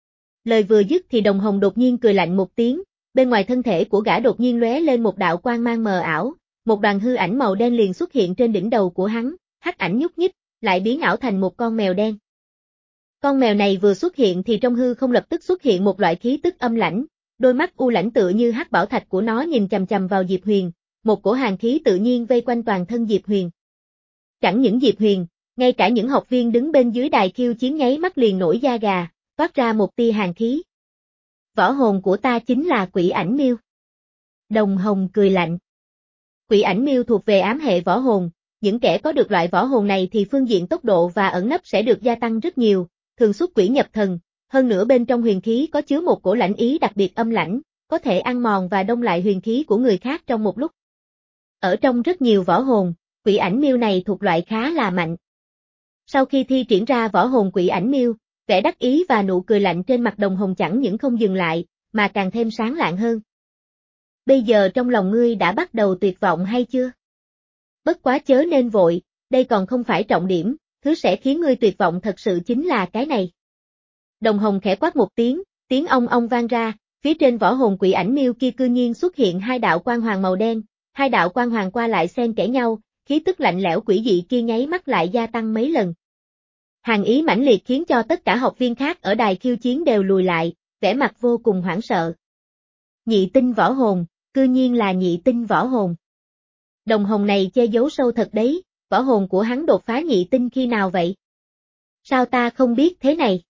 Lời vừa dứt thì Đồng Hồng đột nhiên cười lạnh một tiếng, bên ngoài thân thể của gã đột nhiên lóe lên một đạo quang mang mờ ảo, một đoàn hư ảnh màu đen liền xuất hiện trên đỉnh đầu của hắn, hắc ảnh nhúc nhích, lại biến ảo thành một con mèo đen. Con mèo này vừa xuất hiện thì trong hư không lập tức xuất hiện một loại khí tức âm lãnh, đôi mắt u lãnh tựa như hắc bảo thạch của nó nhìn chằm chằm vào Diệp Huyền, một cổ hàn khí tự nhiên vây quanh toàn thân Diệp Huyền. Chẳng những Diệp Huyền, ngay cả những học viên đứng bên dưới đài khiêu chiến nháy mắt liền nổi da gà, toát ra một tia hàn khí. Võ hồn của ta chính là Quỷ Ảnh Miêu. Đồng Hồng cười lạnh. Quỷ Ảnh Miêu thuộc về ám hệ võ hồn, những kẻ có được loại võ hồn này thì phương diện tốc độ và ẩn nấp sẽ được gia tăng rất nhiều, thường xuất quỷ nhập thần, hơn nữa bên trong huyền khí có chứa một cổ lãnh ý đặc biệt âm lãnh, có thể ăn mòn và đông lại huyền khí của người khác trong một lúc. Ở trong rất nhiều võ hồn, Quỷ Ảnh Miêu này thuộc loại khá là mạnh. Sau khi thi triển ra võ hồn Quỷ Ảnh Miêu, vẻ đắc ý và nụ cười lạnh trên mặt Đồng Hồng chẳng những không dừng lại, mà càng thêm sáng lạng hơn. Bây giờ trong lòng ngươi đã bắt đầu tuyệt vọng hay chưa? Bất quá chớ nên vội, đây còn không phải trọng điểm, thứ sẽ khiến ngươi tuyệt vọng thật sự chính là cái này. Đồng Hồng khẽ quát một tiếng, tiếng ong ong vang ra, phía trên võ hồn Quỷ Ảnh Miêu kia cư nhiên xuất hiện hai đạo quang hoàng màu đen, hai đạo quang hoàng qua lại xen kẽ nhau, khí tức lạnh lẽo quỷ dị kia nháy mắt lại gia tăng mấy lần. Hàn ý mãnh liệt khiến cho tất cả học viên khác ở đài khiêu chiến đều lùi lại, vẻ mặt vô cùng hoảng sợ. Nhị tinh võ hồn, cư nhiên là nhị tinh võ hồn. Đồng Hồng này che giấu sâu thật đấy, võ hồn của hắn đột phá nhị tinh khi nào vậy? Sao ta không biết thế này?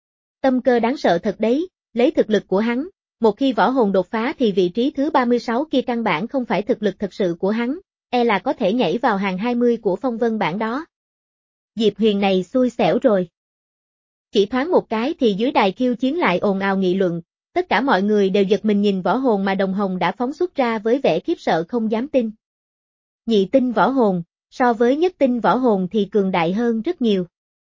Tâm cơ đáng sợ thật đấy, lấy thực lực của hắn, một khi võ hồn đột phá thì vị trí thứ ba mươi sáu kia căn bản không phải thực lực thật sự của hắn, e là có thể nhảy vào hàng hai mươi của phong vân bảng đó. Diệp Huyền này xui xẻo rồi. Chỉ thoáng một cái thì dưới đài khiêu chiến lại ồn ào nghị luận, tất cả mọi người đều giật mình nhìn võ hồn mà Đồng Hồng đã phóng xuất ra với vẻ khiếp sợ không dám tin. Nhị tinh võ hồn, so với nhất tinh võ hồn thì cường đại hơn rất nhiều.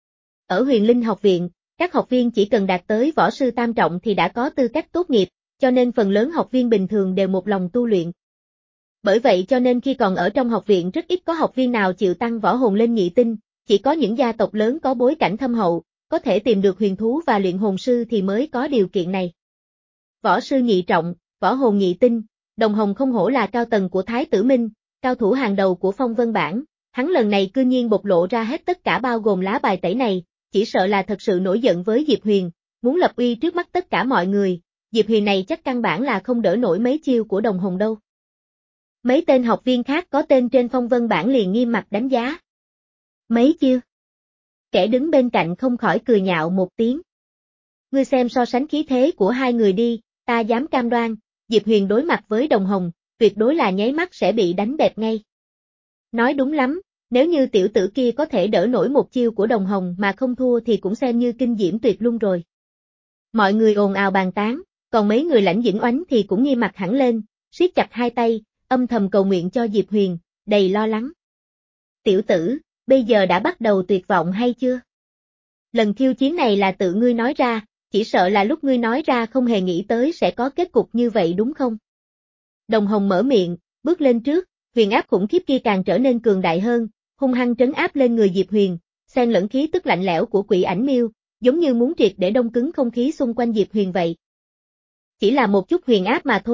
Ở Huyền Linh học viện, các học viên chỉ cần đạt tới võ sư tam trọng thì đã có tư cách tốt nghiệp, cho nên phần lớn học viên bình thường đều một lòng tu luyện. Bởi vậy cho nên khi còn ở trong học viện rất ít có học viên nào chịu tăng võ hồn lên nhị tinh, chỉ có những gia tộc lớn có bối cảnh thâm hậu, có thể tìm được huyền thú và luyện hồn sư thì mới có điều kiện này. Võ sư nhị trọng, võ hồn nhị tinh, Đồng Hồng không hổ là cao tầng của Thái Tử Minh, cao thủ hàng đầu của phong vân bảng, hắn lần này cư nhiên bộc lộ ra hết tất cả bao gồm lá bài tẩy này, chỉ sợ là thật sự nổi giận với Diệp Huyền, muốn lập uy trước mắt tất cả mọi người, Diệp Huyền này chắc căn bản là không đỡ nổi mấy chiêu của Đồng Hồng đâu. Mấy tên học viên khác có tên trên phong vân bảng liền nghiêm mặt đánh giá. Mấy chiêu? Kẻ đứng bên cạnh không khỏi cười nhạo một tiếng. Ngươi xem so sánh khí thế của hai người đi, ta dám cam đoan, Diệp Huyền đối mặt với Đồng Hồng, tuyệt đối là nháy mắt sẽ bị đánh bẹp ngay. Nói đúng lắm, nếu như tiểu tử kia có thể đỡ nổi một chiêu của Đồng Hồng mà không thua thì cũng xem như kinh diễm tuyệt luân rồi. Mọi người ồn ào bàn tán, còn mấy người lãnh dĩnh oánh thì cũng nghiêm mặt hẳn lên, siết chặt hai tay, âm thầm cầu nguyện cho Diệp Huyền, đầy lo lắng. Tiểu tử, bây giờ đã bắt đầu tuyệt vọng hay chưa? Lần khiêu chiến này là tự ngươi nói ra, chỉ sợ là lúc ngươi nói ra không hề nghĩ tới sẽ có kết cục như vậy đúng không? Đồng Hồng mở miệng, bước lên trước, huyền áp khủng khiếp kia càng trở nên cường đại hơn, hung hăng trấn áp lên người Diệp Huyền, xen lẫn khí tức lạnh lẽo của Quỷ Ảnh Miêu, giống như muốn triệt để đông cứng không khí xung quanh Diệp Huyền vậy. Chỉ là một chút huyền áp mà thôi,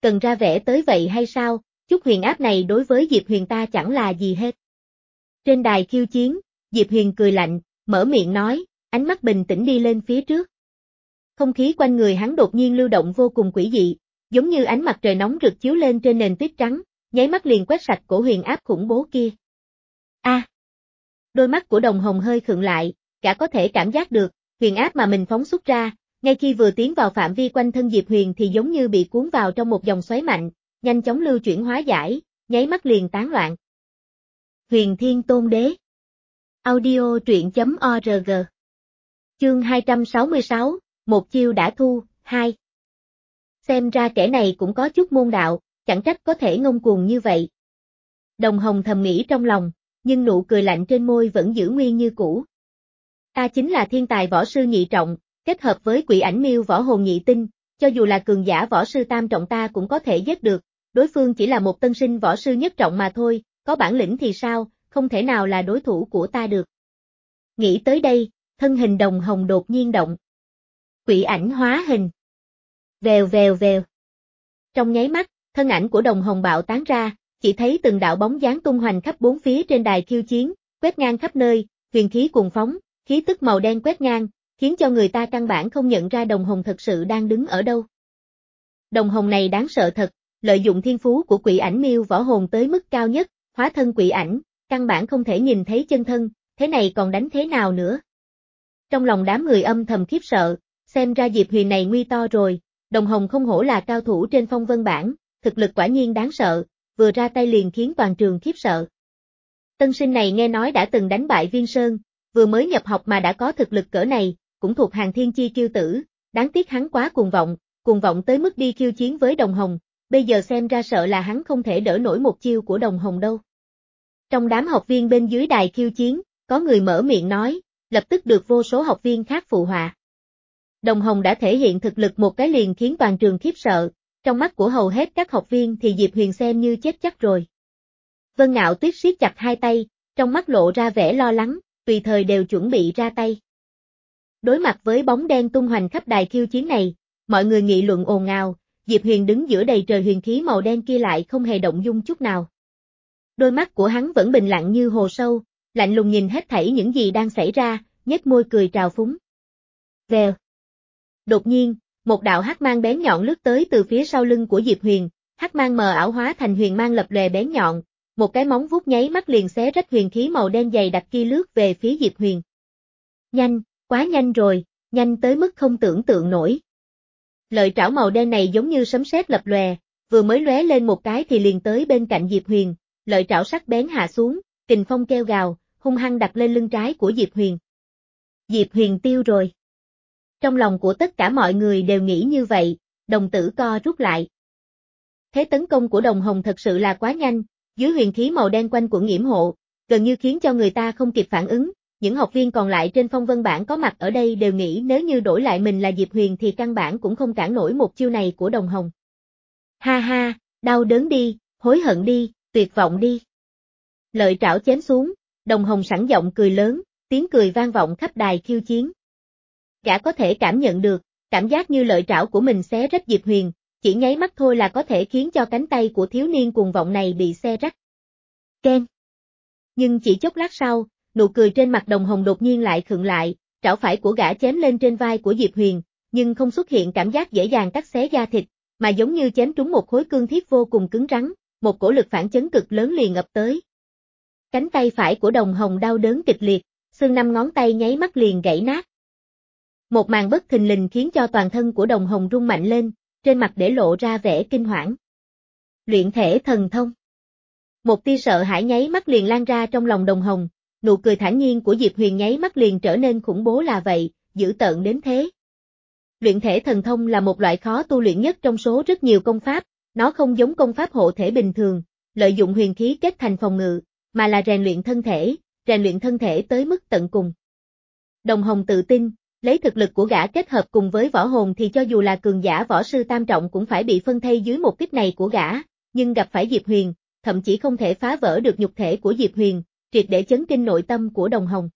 cần ra vẻ tới vậy hay sao, chút huyền áp này đối với Diệp Huyền ta chẳng là gì hết. Trên đài khiêu chiến, Diệp Huyền cười lạnh, mở miệng nói, ánh mắt bình tĩnh đi lên phía trước. Không khí quanh người hắn đột nhiên lưu động vô cùng quỷ dị, giống như ánh mặt trời nóng rực chiếu lên trên nền tuyết trắng, nháy mắt liền quét sạch cổ huyền áp khủng bố kia. A! À, đôi mắt của Đồng Hồng hơi khựng lại, cả có thể cảm giác được, huyền áp mà mình phóng xuất ra, ngay khi vừa tiến vào phạm vi quanh thân Diệp Huyền thì giống như bị cuốn vào trong một dòng xoáy mạnh, nhanh chóng lưu chuyển hóa giải, nháy mắt liền tán loạn. Huyền Thiên Tôn Đế. Audio truyện chấm org. Chương hai trăm sáu mươi sáu, một chiêu đã thu, hai. Xem ra kẻ này cũng có chút môn đạo, chẳng trách có thể ngông cuồng như vậy. Đồng Hồng thầm nghĩ trong lòng, nhưng nụ cười lạnh trên môi vẫn giữ nguyên như cũ. Ta chính là thiên tài võ sư nhị trọng, kết hợp với quỷ ảnh miêu võ hồn nhị tinh, cho dù là cường giả võ sư tam trọng ta cũng có thể giết được, đối phương chỉ là một tân sinh võ sư nhất trọng mà thôi, có bản lĩnh thì sao, không thể nào là đối thủ của ta được. Nghĩ tới đây, thân hình Đồng Hồng đột nhiên động. Quỷ ảnh hóa hình. Vèo vèo vèo. Trong nháy mắt, thân ảnh của Đồng Hồng bạo tán ra, chỉ thấy từng đạo bóng dáng tung hoành khắp bốn phía trên đài khiêu chiến, quét ngang khắp nơi, huyền khí cuồng phóng, khí tức màu đen quét ngang, khiến cho người ta căn bản không nhận ra Đồng Hồng thật sự đang đứng ở đâu. Đồng Hồng này đáng sợ thật, lợi dụng thiên phú của quỷ ảnh miêu võ hồn tới mức cao nhất, hóa thân quỷ ảnh, căn bản không thể nhìn thấy chân thân, thế này còn đánh thế nào nữa. Trong lòng đám người âm thầm khiếp sợ, xem ra Diệp Huyền này nguy to rồi, Đồng Hồng không hổ là cao thủ trên phong vân bảng, thực lực quả nhiên đáng sợ, vừa ra tay liền khiến toàn trường khiếp sợ. Tân sinh này nghe nói đã từng đánh bại Viên Sơn, vừa mới nhập học mà đã có thực lực cỡ này, cũng thuộc hàng thiên chi kiêu tử, đáng tiếc hắn quá cuồng vọng, cuồng vọng tới mức đi khiêu chiến với Đồng Hồng, bây giờ xem ra sợ là hắn không thể đỡ nổi một chiêu của Đồng Hồng đâu. Trong đám học viên bên dưới đài khiêu chiến, có người mở miệng nói, lập tức được vô số học viên khác phụ họa. Đồng Hồng đã thể hiện thực lực một cái liền khiến toàn trường khiếp sợ, trong mắt của hầu hết các học viên thì Diệp Huyền xem như chết chắc rồi. Vân Ngạo Tuyết siết chặt hai tay, trong mắt lộ ra vẻ lo lắng, tùy thời đều chuẩn bị ra tay. Đối mặt với bóng đen tung hoành khắp đài khiêu chiến này, mọi người nghị luận ồn ào, Diệp Huyền đứng giữa đầy trời huyền khí màu đen kia lại không hề động dung chút nào. Đôi mắt của hắn vẫn bình lặng như hồ sâu, lạnh lùng nhìn hết thảy những gì đang xảy ra, nhếch môi cười trào phúng. Vèo. Đột nhiên, một đạo hắc mang bén nhọn lướt tới từ phía sau lưng của Diệp Huyền, hắc mang mờ ảo hóa thành huyền mang lập lòe bén nhọn, một cái móng vuốt nháy mắt liền xé rách huyền khí màu đen dày đặc kia lướt về phía Diệp Huyền. Nhanh, quá nhanh rồi, nhanh tới mức không tưởng tượng nổi. Lợi trảo màu đen này giống như sấm sét lập lòe, vừa mới lóe lên một cái thì liền tới bên cạnh Diệp Huyền, lợi trảo sắc bén hạ xuống, kình phong kêu gào, hung hăng đặt lên lưng trái của Diệp Huyền. Diệp Huyền tiêu rồi. Trong lòng của tất cả mọi người đều nghĩ như vậy, đồng tử co rút lại. Thế tấn công của Đồng Hồng thật sự là quá nhanh, dưới huyền khí màu đen quanh quẩn yểm hộ, gần như khiến cho người ta không kịp phản ứng, những học viên còn lại trên phong vân bảng có mặt ở đây đều nghĩ nếu như đổi lại mình là Diệp Huyền thì căn bản cũng không cản nổi một chiêu này của Đồng Hồng. Ha ha, đau đớn đi, hối hận đi, tuyệt vọng đi. Lợi trảo chém xuống, Đồng Hồng sẵn giọng cười lớn, tiếng cười vang vọng khắp đài khiêu chiến. Gã có thể cảm nhận được, cảm giác như lợi trảo của mình xé rách Diệp Huyền, chỉ nháy mắt thôi là có thể khiến cho cánh tay của thiếu niên cuồng vọng này bị xé rách. Ken. Nhưng chỉ chốc lát sau, nụ cười trên mặt Đồng Hồng đột nhiên lại khựng lại, trảo phải của gã chém lên trên vai của Diệp Huyền, nhưng không xuất hiện cảm giác dễ dàng cắt xé da thịt, mà giống như chém trúng một khối cương thiết vô cùng cứng rắn, một cổ lực phản chấn cực lớn liền ập tới. Cánh tay phải của Đồng Hồng đau đớn kịch liệt, xương năm ngón tay nháy mắt liền gãy nát. Một màn bất thình lình khiến cho toàn thân của Đồng Hồng rung mạnh lên, trên mặt để lộ ra vẻ kinh hoảng. Luyện thể thần thông. Một tia sợ hãi nháy mắt liền lan ra trong lòng Đồng Hồng, nụ cười thản nhiên của Diệp Huyền nháy mắt liền trở nên khủng bố là vậy, dữ tợn đến thế. Luyện thể thần thông là một loại khó tu luyện nhất trong số rất nhiều công pháp, nó không giống công pháp hộ thể bình thường, lợi dụng huyền khí kết thành phòng ngự, mà là rèn luyện thân thể, rèn luyện thân thể tới mức tận cùng. Đồng Hồng tự tin, lấy thực lực của gã kết hợp cùng với võ hồn thì cho dù là cường giả võ sư tam trọng cũng phải bị phân thây dưới một kích này của gã, nhưng gặp phải Diệp Huyền, thậm chí không thể phá vỡ được nhục thể của Diệp Huyền, triệt để chấn kinh nội tâm của Đồng Hồng.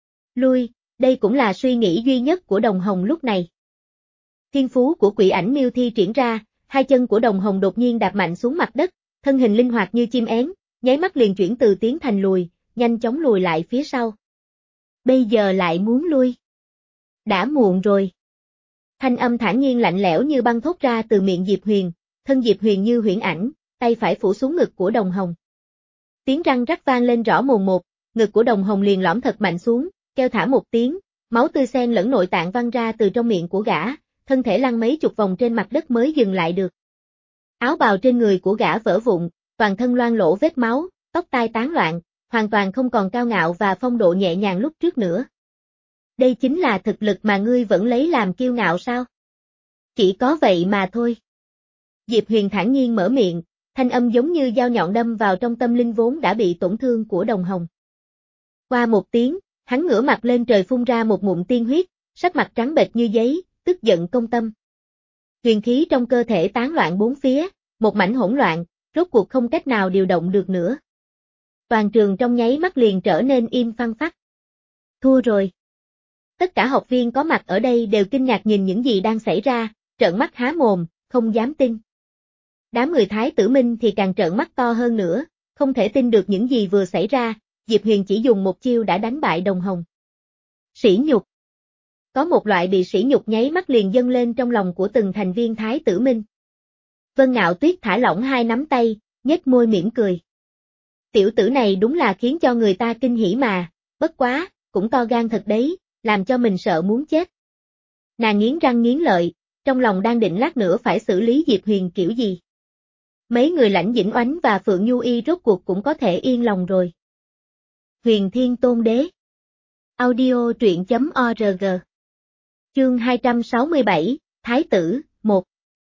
Lui, đây cũng là suy nghĩ duy nhất của Đồng Hồng lúc này. Thiên phú của quỷ ảnh miêu thi triển ra, hai chân của Đồng Hồng đột nhiên đạp mạnh xuống mặt đất, thân hình linh hoạt như chim én, nháy mắt liền chuyển từ tiến thành lùi, nhanh chóng lùi lại phía sau. Bây giờ lại muốn lui. Đã muộn rồi. Thanh âm thản nhiên lạnh lẽo như băng thốt ra từ miệng Diệp Huyền, thân Diệp Huyền như huyễn ảnh, tay phải phủ xuống ngực của Đồng Hồng. Tiếng răng rắc vang lên rõ mồn một, ngực của Đồng Hồng liền lõm thật mạnh xuống, kêu thả một tiếng, máu tươi xen lẫn nội tạng văng ra từ trong miệng của gã, thân thể lăn mấy chục vòng trên mặt đất mới dừng lại được. Áo bào trên người của gã vỡ vụn, toàn thân loang lổ vết máu, tóc tai tán loạn, hoàn toàn không còn cao ngạo và phong độ nhẹ nhàng lúc trước nữa. Đây chính là thực lực mà ngươi vẫn lấy làm kiêu ngạo sao? Chỉ có vậy mà thôi. Diệp Huyền thản nhiên mở miệng, thanh âm giống như dao nhọn đâm vào trong tâm linh vốn đã bị tổn thương của Đồng Hồng. Qua một tiếng, hắn ngửa mặt lên trời phun ra một ngụm tiên huyết, sắc mặt trắng bệch như giấy, tức giận công tâm. Huyền khí trong cơ thể tán loạn bốn phía, một mảnh hỗn loạn, rốt cuộc không cách nào điều động được nữa. Toàn trường trong nháy mắt liền trở nên im phăng phắc. Thua rồi. Tất cả học viên có mặt ở đây đều kinh ngạc nhìn những gì đang xảy ra, trợn mắt há mồm, không dám tin. Đám người Thái Tử Minh thì càng trợn mắt to hơn nữa, không thể tin được những gì vừa xảy ra, Diệp Huyền chỉ dùng một chiêu đã đánh bại Đồng Hồng. Sỉ nhục. Có một loại bị sỉ nhục nháy mắt liền dâng lên trong lòng của từng thành viên Thái Tử Minh. Vân Ngạo Tuyết thả lỏng hai nắm tay, nhếch môi mỉm cười. Tiểu tử này đúng là khiến cho người ta kinh hỉ mà, bất quá, cũng to gan thật đấy, làm cho mình sợ muốn chết. Nàng nghiến răng nghiến lợi, trong lòng đang định lát nữa phải xử lý Diệp Huyền kiểu gì. Mấy người Lãnh Dĩnh Oánh và Phượng Nhu Y rốt cuộc cũng có thể yên lòng rồi. Huyền Thiên Tôn Đế. Audio truyện chấm org. Chương hai trăm sáu mươi bảy, Thái tử, một.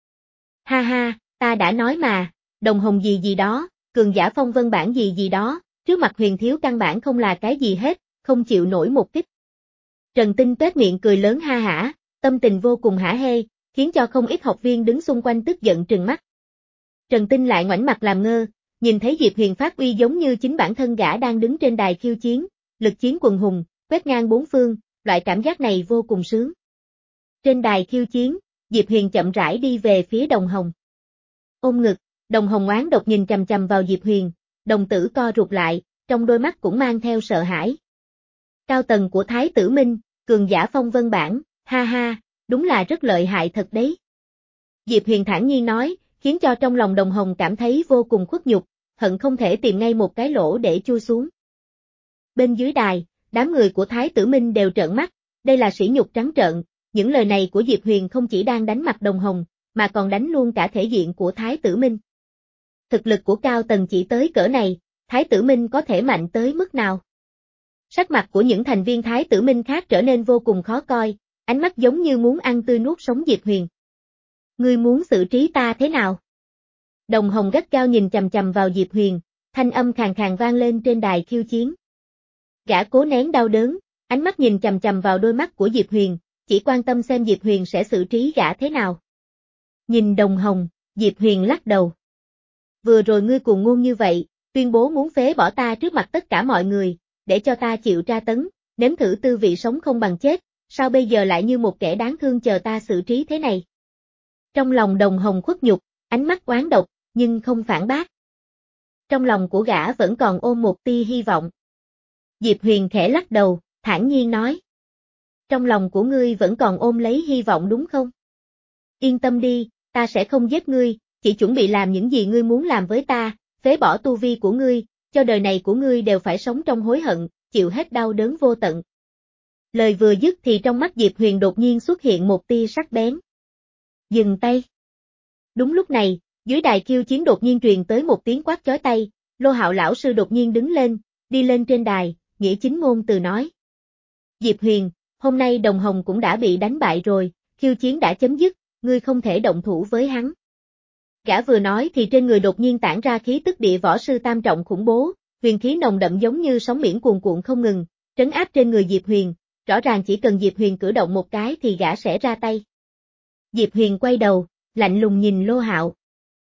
Ha ha, ta đã nói mà, Đồng Hồng gì gì đó, cường giả phong vân bản gì gì đó, trước mặt Huyền thiếu căn bản không là cái gì hết, không chịu nổi một kích. Trần Tinh tuét miệng cười lớn ha hả, tâm tình vô cùng hả hê, khiến cho không ít học viên đứng xung quanh tức giận trừng mắt. Trần Tinh lại ngoảnh mặt làm ngơ, nhìn thấy Diệp Huyền phát uy giống như chính bản thân gã đang đứng trên đài khiêu chiến, lực chiến quần hùng, quét ngang bốn phương, loại cảm giác này vô cùng sướng. Trên đài khiêu chiến, Diệp Huyền chậm rãi đi về phía Đồng Hồng. Ôm ngực, Đồng Hồng oán độc nhìn chằm chằm vào Diệp Huyền, đồng tử co rụt lại, trong đôi mắt cũng mang theo sợ hãi. Cao tầng của Thái Tử Minh, cường giả phong vân bản, ha ha, đúng là rất lợi hại thật đấy. Diệp Huyền thản nhiên nói, khiến cho trong lòng Đồng Hồng cảm thấy vô cùng khuất nhục, hận không thể tìm ngay một cái lỗ để chui xuống. Bên dưới đài, đám người của Thái Tử Minh đều trợn mắt, đây là sỉ nhục trắng trợn, những lời này của Diệp Huyền không chỉ đang đánh mặt Đồng Hồng, mà còn đánh luôn cả thể diện của Thái Tử Minh. Thực lực của cao tầng chỉ tới cỡ này, Thái Tử Minh có thể mạnh tới mức nào? Sắc mặt của những thành viên Thái Tử Minh khác trở nên vô cùng khó coi, ánh mắt giống như muốn ăn tươi nuốt sống Diệp Huyền. Ngươi muốn xử trí ta thế nào? Đồng Hồng gắt gao nhìn chằm chằm vào Diệp Huyền, thanh âm khàn khàn vang lên trên đài khiêu chiến. Gã cố nén đau đớn, ánh mắt nhìn chằm chằm vào đôi mắt của Diệp Huyền, chỉ quan tâm xem Diệp Huyền sẽ xử trí gã thế nào. Nhìn Đồng Hồng, Diệp Huyền lắc đầu. Vừa rồi ngươi cuồng ngôn như vậy, tuyên bố muốn phế bỏ ta trước mặt tất cả mọi người, để cho ta chịu tra tấn, nếm thử tư vị sống không bằng chết, sao bây giờ lại như một kẻ đáng thương chờ ta xử trí thế này? Trong lòng Đồng Hồng khuất nhục, ánh mắt oán độc, nhưng không phản bác. Trong lòng của gã vẫn còn ôm một tia hy vọng. Diệp Huyền khẽ lắc đầu, thản nhiên nói. Trong lòng của ngươi vẫn còn ôm lấy hy vọng đúng không? Yên tâm đi, ta sẽ không giết ngươi, chỉ chuẩn bị làm những gì ngươi muốn làm với ta, phế bỏ tu vi của ngươi, cho đời này của ngươi đều phải sống trong hối hận, chịu hết đau đớn vô tận. Lời vừa dứt thì trong mắt Diệp Huyền đột nhiên xuất hiện một tia sắc bén. Dừng tay. Đúng lúc này, dưới đài khiêu chiến đột nhiên truyền tới một tiếng quát chói tai, Lô Hạo lão sư đột nhiên đứng lên, đi lên trên đài, nghĩa chính ngôn từ nói. Diệp Huyền, hôm nay Đồng Hồng cũng đã bị đánh bại rồi, khiêu chiến đã chấm dứt, ngươi không thể động thủ với hắn. Gã vừa nói thì trên người đột nhiên tản ra khí tức địa võ sư tam trọng khủng bố, huyền khí nồng đậm giống như sóng biển cuồn cuộn không ngừng, trấn áp trên người Diệp Huyền, rõ ràng chỉ cần Diệp Huyền cử động một cái thì gã sẽ ra tay. Diệp Huyền quay đầu, lạnh lùng nhìn Lô Hạo.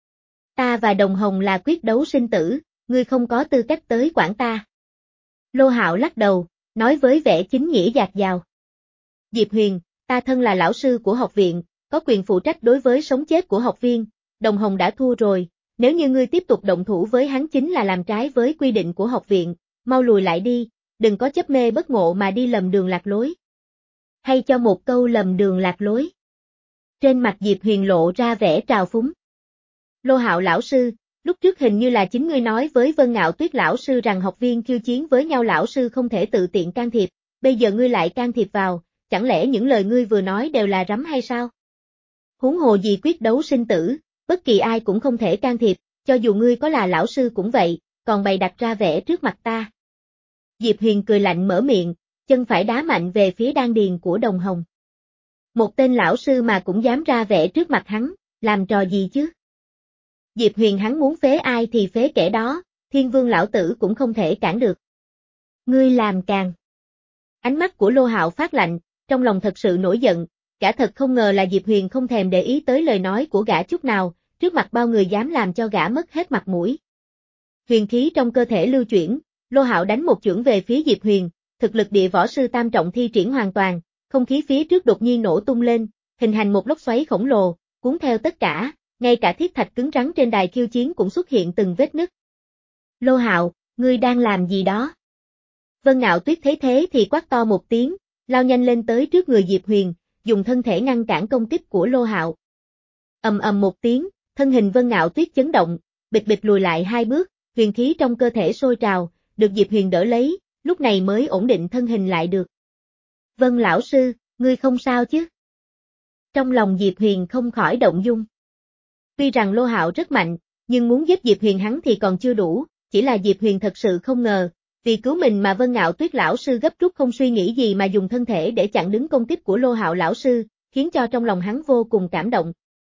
Ta và Đồng Hồng là quyết đấu sinh tử, ngươi không có tư cách tới quản ta. Lô Hạo lắc đầu, nói với vẻ chính nghĩa dạt dào. Diệp Huyền, ta thân là lão sư của học viện, có quyền phụ trách đối với sống chết của học viên, Đồng Hồng đã thua rồi, nếu như ngươi tiếp tục động thủ với hắn chính là làm trái với quy định của học viện, mau lùi lại đi, đừng có chấp mê bất ngộ mà đi lầm đường lạc lối. Hay cho một câu lầm đường lạc lối. Trên mặt Diệp Huyền lộ ra vẻ trào phúng. Lô Hạo lão sư, lúc trước hình như là chính ngươi nói với Vân Ngạo Tuyết lão sư rằng học viên khiêu chiến với nhau lão sư không thể tự tiện can thiệp, bây giờ ngươi lại can thiệp vào, chẳng lẽ những lời ngươi vừa nói đều là rắm hay sao? Huống hồ gì quyết đấu sinh tử, bất kỳ ai cũng không thể can thiệp, cho dù ngươi có là lão sư cũng vậy, còn bày đặt ra vẻ trước mặt ta. Diệp Huyền cười lạnh mở miệng, chân phải đá mạnh về phía đan điền của Đồng Hồng. Một tên lão sư mà cũng dám ra vẻ trước mặt hắn, làm trò gì chứ? Diệp Huyền hắn muốn phế ai thì phế kẻ đó, Thiên Vương lão tử cũng không thể cản được. Ngươi làm càng. Ánh mắt của Lô Hạo phát lạnh, trong lòng thật sự nổi giận, cả thật không ngờ là Diệp Huyền không thèm để ý tới lời nói của gã chút nào, trước mặt bao người dám làm cho gã mất hết mặt mũi. Huyền khí trong cơ thể lưu chuyển, Lô Hạo đánh một chưởng về phía Diệp Huyền, thực lực địa võ sư tam trọng thi triển hoàn toàn, không khí phía trước đột nhiên nổ tung lên, hình thành một lốc xoáy khổng lồ, cuốn theo tất cả, ngay cả thiết thạch cứng rắn trên đài khiêu chiến cũng xuất hiện từng vết nứt. Lô Hạo, ngươi đang làm gì đó? Vân Ngạo Tuyết thấy thế thì quát to một tiếng, lao nhanh lên tới trước người Diệp Huyền, dùng thân thể ngăn cản công kích của Lô Hạo. Ầm ầm một tiếng, thân hình Vân Ngạo Tuyết chấn động, bịch bịch lùi lại hai bước, huyền khí trong cơ thể sôi trào, được Diệp Huyền đỡ lấy, lúc này mới ổn định thân hình lại được. Vân lão sư, ngươi không sao chứ? Trong lòng Diệp Huyền không khỏi động dung. Tuy rằng Lô Hạo rất mạnh, nhưng muốn giúp Diệp Huyền hắn thì còn chưa đủ, chỉ là Diệp Huyền thật sự không ngờ, vì cứu mình mà Vân Ngạo Tuyết lão sư gấp rút không suy nghĩ gì mà dùng thân thể để chặn đứng công kích của Lô Hạo lão sư, khiến cho trong lòng hắn vô cùng cảm động.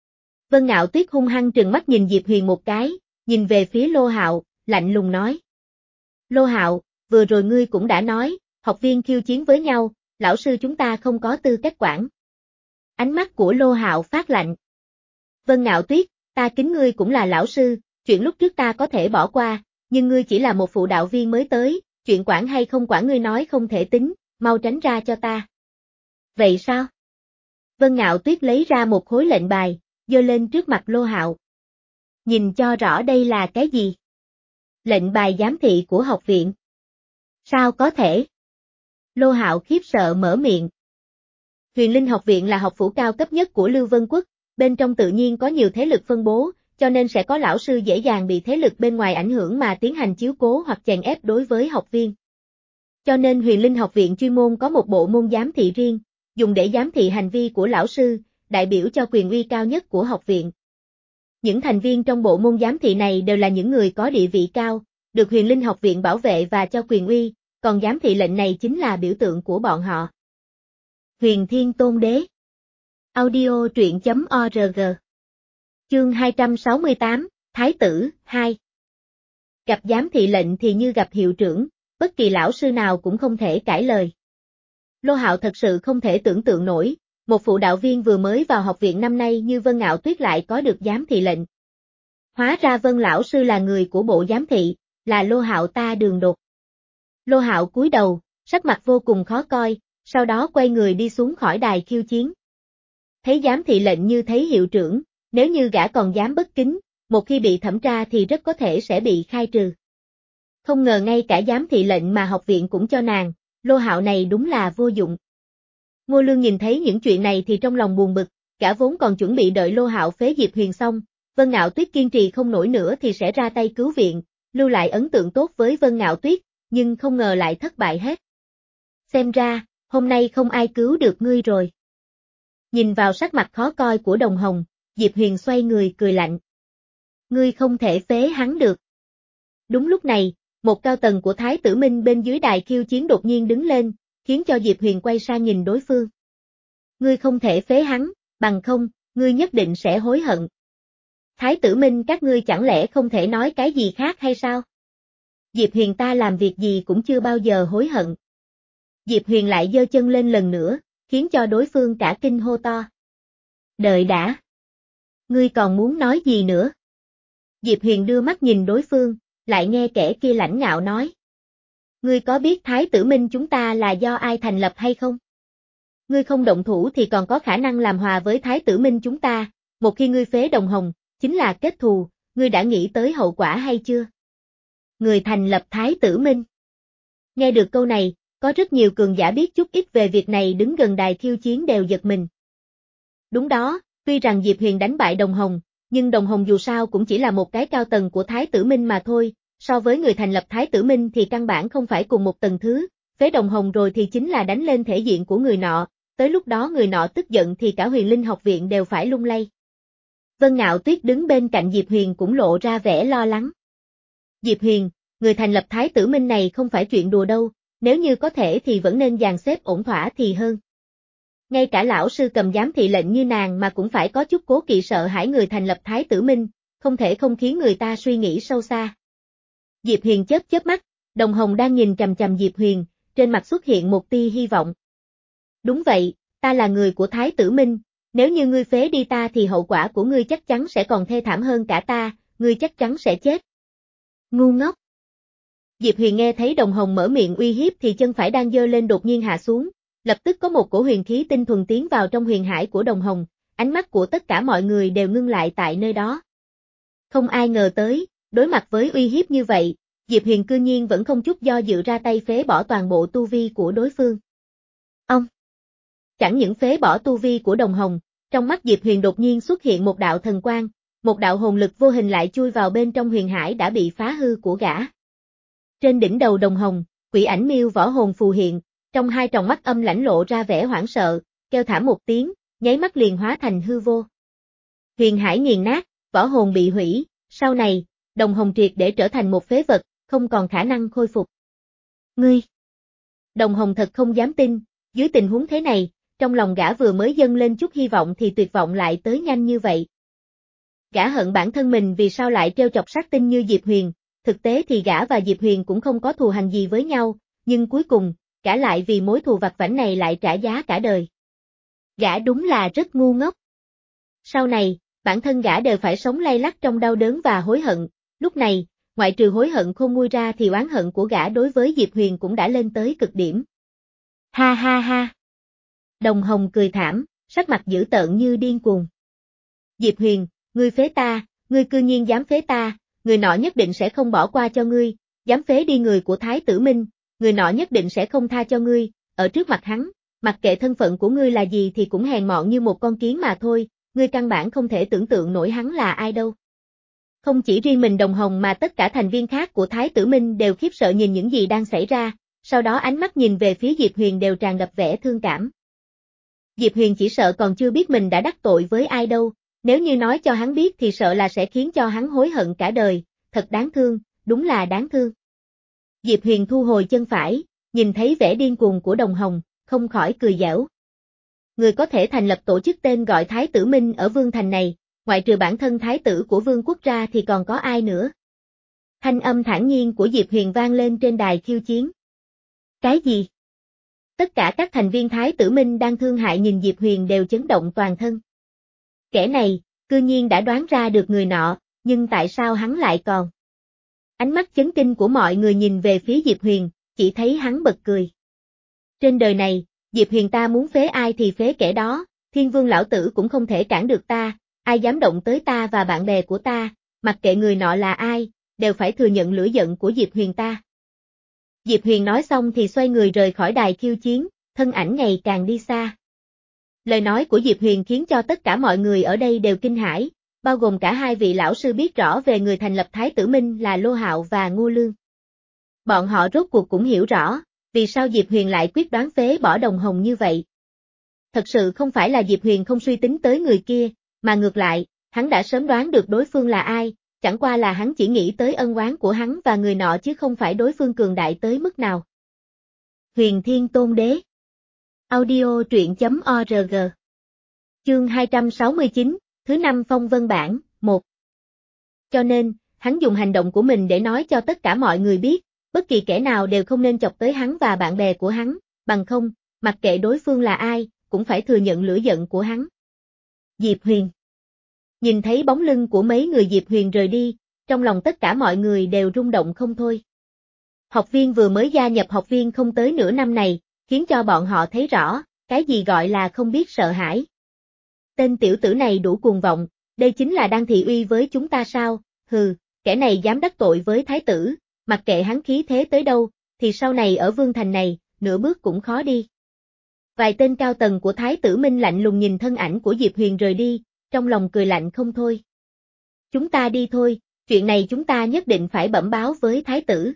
Vân Ngạo Tuyết hung hăng trừng mắt nhìn Diệp Huyền một cái, nhìn về phía Lô Hạo, lạnh lùng nói. Lô Hạo, vừa rồi ngươi cũng đã nói, học viên khiêu chiến với nhau, lão sư chúng ta không có tư cách quản. Ánh mắt của Lô Hạo phát lạnh. Vân Ngạo Tuyết, ta kính ngươi cũng là lão sư, chuyện lúc trước ta có thể bỏ qua, nhưng ngươi chỉ là một phụ đạo viên mới tới, chuyện quản hay không quản ngươi nói không thể tính, mau tránh ra cho ta. Vậy sao? Vân Ngạo Tuyết lấy ra một khối lệnh bài, giơ lên trước mặt Lô Hạo. Nhìn cho rõ đây là cái gì? Lệnh bài giám thị của học viện. Sao có thể? Lô Hạo khiếp sợ mở miệng. Huyền Linh học viện là học phủ cao cấp nhất của Lưu Vân Quốc, bên trong tự nhiên có nhiều thế lực phân bố, cho nên sẽ có lão sư dễ dàng bị thế lực bên ngoài ảnh hưởng mà tiến hành chiếu cố hoặc chèn ép đối với học viên. Cho nên Huyền Linh học viện chuyên môn có một bộ môn giám thị riêng, dùng để giám thị hành vi của lão sư, đại biểu cho quyền uy cao nhất của học viện. Những thành viên trong bộ môn giám thị này đều là những người có địa vị cao, được Huyền Linh học viện bảo vệ và cho quyền uy, còn giám thị lệnh này chính là biểu tượng của bọn họ. Huyền Thiên Tôn Đế. Audio truyện chấm org. Chương hai trăm sáu mươi tám, Thái tử, hai. Gặp giám thị lệnh thì như gặp hiệu trưởng, bất kỳ lão sư nào cũng không thể cãi lời. Lô Hạo thật sự không thể tưởng tượng nổi, một phụ đạo viên vừa mới vào học viện năm nay như Vân Ngạo Tuyết lại có được giám thị lệnh. Hóa ra Vân lão sư là người của bộ giám thị, là Lô Hạo ta đường đột. Lô Hạo cúi đầu, sắc mặt vô cùng khó coi, sau đó quay người đi xuống khỏi đài khiêu chiến. Thấy giám thị lệnh như thấy hiệu trưởng, nếu như gã còn dám bất kính, một khi bị thẩm tra thì rất có thể sẽ bị khai trừ. Không ngờ ngay cả giám thị lệnh mà học viện cũng cho nàng, Lô Hạo này đúng là vô dụng. Ngô Lương nhìn thấy những chuyện này thì trong lòng buồn bực, gã vốn còn chuẩn bị đợi Lô Hạo phế Diệp Huyền xong, Vân Ngạo Tuyết kiên trì không nổi nữa thì sẽ ra tay cứu viện, lưu lại ấn tượng tốt với Vân Ngạo Tuyết, nhưng không ngờ lại thất bại hết. Xem ra, hôm nay không ai cứu được ngươi rồi. Nhìn vào sắc mặt khó coi của Đồng Hồng, Diệp Huyền xoay người cười lạnh. Ngươi không thể phế hắn được. Đúng lúc này, một cao tầng của Thái tử Minh bên dưới đài khiêu chiến đột nhiên đứng lên, khiến cho Diệp Huyền quay sang nhìn đối phương. Ngươi không thể phế hắn, bằng không, ngươi nhất định sẽ hối hận. Thái tử Minh các ngươi chẳng lẽ không thể nói cái gì khác hay sao? Diệp Huyền ta làm việc gì cũng chưa bao giờ hối hận. Diệp Huyền lại giơ chân lên lần nữa, khiến cho đối phương cả kinh hô to. Đợi đã. Ngươi còn muốn nói gì nữa? Diệp Huyền đưa mắt nhìn đối phương, lại nghe kẻ kia lãnh ngạo nói. Ngươi có biết Thái tử Minh chúng ta là do ai thành lập hay không? Ngươi không động thủ thì còn có khả năng làm hòa với Thái tử Minh chúng ta, một khi ngươi phế Đồng Hồng, chính là kết thù, ngươi đã nghĩ tới hậu quả hay chưa? Người thành lập Thái Tử Minh. Nghe được câu này, có rất nhiều cường giả biết chút ít về việc này đứng gần đài khiêu chiến đều giật mình. Đúng đó, tuy rằng Diệp Huyền đánh bại Đồng Hồng, nhưng Đồng Hồng dù sao cũng chỉ là một cái cao tầng của Thái Tử Minh mà thôi, so với người thành lập Thái Tử Minh thì căn bản không phải cùng một tầng thứ, phế Đồng Hồng rồi thì chính là đánh lên thể diện của người nọ, tới lúc đó người nọ tức giận thì cả Huyền Linh học viện đều phải lung lay. Vân Ngạo Tuyết đứng bên cạnh Diệp Huyền cũng lộ ra vẻ lo lắng. Diệp Huyền, người thành lập Thái Tử Minh này không phải chuyện đùa đâu, nếu như có thể thì vẫn nên dàn xếp ổn thỏa thì hơn. Ngay cả lão sư cầm giám thị lệnh như nàng mà cũng phải có chút cố kỵ sợ hãi người thành lập Thái Tử Minh, không thể không khiến người ta suy nghĩ sâu xa. Diệp Huyền chớp chớp mắt, Đồng Hồng đang nhìn chằm chằm Diệp Huyền, trên mặt xuất hiện một tia hy vọng. Đúng vậy, ta là người của Thái Tử Minh, nếu như ngươi phế đi ta thì hậu quả của ngươi chắc chắn sẽ còn thê thảm hơn cả ta, ngươi chắc chắn sẽ chết. Ngu ngốc. Diệp Huyền nghe thấy Đồng Hồng mở miệng uy hiếp thì chân phải đang giơ lên đột nhiên hạ xuống, lập tức có một cổ huyền khí tinh thuần tiến vào trong huyền hải của Đồng Hồng, ánh mắt của tất cả mọi người đều ngưng lại tại nơi đó. Không ai ngờ tới, đối mặt với uy hiếp như vậy, Diệp Huyền cư nhiên vẫn không chút do dự ra tay phế bỏ toàn bộ tu vi của đối phương. Ông! Chẳng những phế bỏ tu vi của Đồng Hồng, trong mắt Diệp Huyền đột nhiên xuất hiện một đạo thần quang, một đạo hồn lực vô hình lại chui vào bên trong huyền hải đã bị phá hư của gã. Trên đỉnh đầu Đồng Hồng, quỷ ảnh miêu võ hồn phù hiện, trong hai tròng mắt âm lãnh lộ ra vẻ hoảng sợ, kêu thảm một tiếng, nháy mắt liền hóa thành hư vô. Huyền hải nghiền nát, võ hồn bị hủy, sau này, Đồng Hồng triệt để trở thành một phế vật, không còn khả năng khôi phục. Ngươi! Đồng Hồng thật không dám tin, dưới tình huống thế này, trong lòng gã vừa mới dâng lên chút hy vọng thì tuyệt vọng lại tới nhanh như vậy. Gã hận bản thân mình vì sao lại trêu chọc sát tinh như Diệp Huyền, thực tế thì gã và Diệp Huyền cũng không có thù hằn gì với nhau, nhưng cuối cùng, gã lại vì mối thù vặt vãnh này lại trả giá cả đời. Gã đúng là rất ngu ngốc. Sau này, bản thân gã đều phải sống lay lắt trong đau đớn và hối hận, lúc này, ngoại trừ hối hận khôn nguôi ra thì oán hận của gã đối với Diệp Huyền cũng đã lên tới cực điểm. Ha ha ha! Đồng Hồng cười thảm, sắc mặt dữ tợn như điên cuồng. Diệp Huyền, ngươi phế ta, ngươi cư nhiên dám phế ta, người nọ nhất định sẽ không bỏ qua cho ngươi, dám phế đi người của Thái Tử Minh, người nọ nhất định sẽ không tha cho ngươi, ở trước mặt hắn, mặc kệ thân phận của ngươi là gì thì cũng hèn mọn như một con kiến mà thôi, ngươi căn bản không thể tưởng tượng nổi hắn là ai đâu. Không chỉ riêng mình Đồng Hồng mà tất cả thành viên khác của Thái Tử Minh đều khiếp sợ nhìn những gì đang xảy ra, sau đó ánh mắt nhìn về phía Diệp Huyền đều tràn ngập vẻ thương cảm. Diệp Huyền chỉ sợ còn chưa biết mình đã đắc tội với ai đâu, nếu như nói cho hắn biết thì sợ là sẽ khiến cho hắn hối hận cả đời, thật đáng thương, đúng là đáng thương. Diệp Huyền thu hồi chân phải, nhìn thấy vẻ điên cuồng của Đồng Hồng, không khỏi cười giễu. Người có thể thành lập tổ chức tên gọi Thái Tử Minh ở Vương Thành này, ngoại trừ bản thân Thái tử của Vương quốc ra thì còn có ai nữa? Thanh âm thản nhiên của Diệp Huyền vang lên trên đài khiêu chiến. Cái gì? Tất cả các thành viên Thái Tử Minh đang thương hại nhìn Diệp Huyền đều chấn động toàn thân. Kẻ này, cư nhiên đã đoán ra được người nọ, nhưng tại sao hắn lại còn? Ánh mắt chấn kinh của mọi người nhìn về phía Diệp Huyền, chỉ thấy hắn bật cười. Trên đời này, Diệp Huyền ta muốn phế ai thì phế kẻ đó, Thiên Vương lão tử cũng không thể cản được ta, ai dám động tới ta và bạn bè của ta, mặc kệ người nọ là ai, đều phải thừa nhận lửa giận của Diệp Huyền ta. Diệp Huyền nói xong thì xoay người rời khỏi đài khiêu chiến, thân ảnh ngày càng đi xa. Lời nói của Diệp Huyền khiến cho tất cả mọi người ở đây đều kinh hãi, bao gồm cả hai vị lão sư biết rõ về người thành lập Thái Tử Minh là Lô Hạo và Ngô Lương. Bọn họ rốt cuộc cũng hiểu rõ, vì sao Diệp Huyền lại quyết đoán phế bỏ Đồng Hồng như vậy. Thật sự không phải là Diệp Huyền không suy tính tới người kia, mà ngược lại, hắn đã sớm đoán được đối phương là ai, chẳng qua là hắn chỉ nghĩ tới ân oán của hắn và người nọ chứ không phải đối phương cường đại tới mức nào. Huyền Thiên Tôn Đế Audio truyện chấm org Chương hai trăm sáu mươi chín, thứ năm phong vân bản, một. Cho nên, hắn dùng hành động của mình để nói cho tất cả mọi người biết, bất kỳ kẻ nào đều không nên chọc tới hắn và bạn bè của hắn, bằng không, mặc kệ đối phương là ai, cũng phải thừa nhận lửa giận của hắn. Diệp Huyền Nhìn thấy bóng lưng của mấy người Diệp Huyền rời đi, trong lòng tất cả mọi người đều rung động không thôi. Học viên vừa mới gia nhập học viên không tới nửa năm này, khiến cho bọn họ thấy rõ, cái gì gọi là không biết sợ hãi. Tên tiểu tử này đủ cuồng vọng, Đây chính là đang thị uy với chúng ta sao? Hừ, kẻ này dám đắc tội với thái tử, mặc kệ hắn khí thế tới đâu, thì sau này ở Vương Thành này, nửa bước cũng khó đi. Vài tên cao tầng của Thái tử Minh lạnh lùng nhìn thân ảnh của Diệp Huyền rời đi, trong lòng cười lạnh không thôi. Chúng ta đi thôi, chuyện này chúng ta nhất định phải bẩm báo với Thái tử.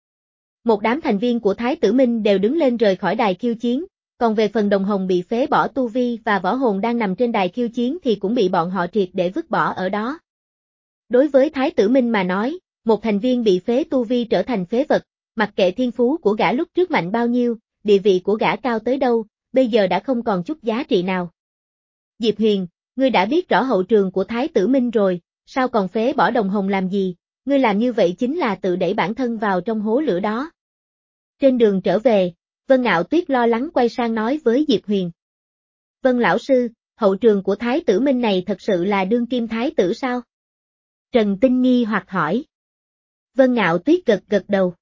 Một đám thành viên của Thái tử Minh đều đứng lên rời khỏi đài khiêu chiến, còn về phần Đồng Hồng bị phế bỏ tu vi và Võ Hồn đang nằm trên đài khiêu chiến thì cũng bị bọn họ triệt để vứt bỏ ở đó. Đối với Thái tử Minh mà nói, một thành viên bị phế tu vi trở thành phế vật, mặc kệ thiên phú của gã lúc trước mạnh bao nhiêu, địa vị của gã cao tới đâu, bây giờ đã không còn chút giá trị nào. Diệp Huyền, ngươi đã biết rõ hậu trường của Thái tử Minh rồi, sao còn phế bỏ Đồng Hồng làm gì, ngươi làm như vậy chính là tự đẩy bản thân vào trong hố lửa đó. Trên đường trở về, Vân Ngạo Tuyết lo lắng quay sang nói với Diệp Huyền. Vân lão sư, hậu trường của Thái tử Minh này thật sự là đương kim Thái tử sao? Trần Tinh nghi hoặc hỏi. Vân Ngạo Tuyết gật gật đầu.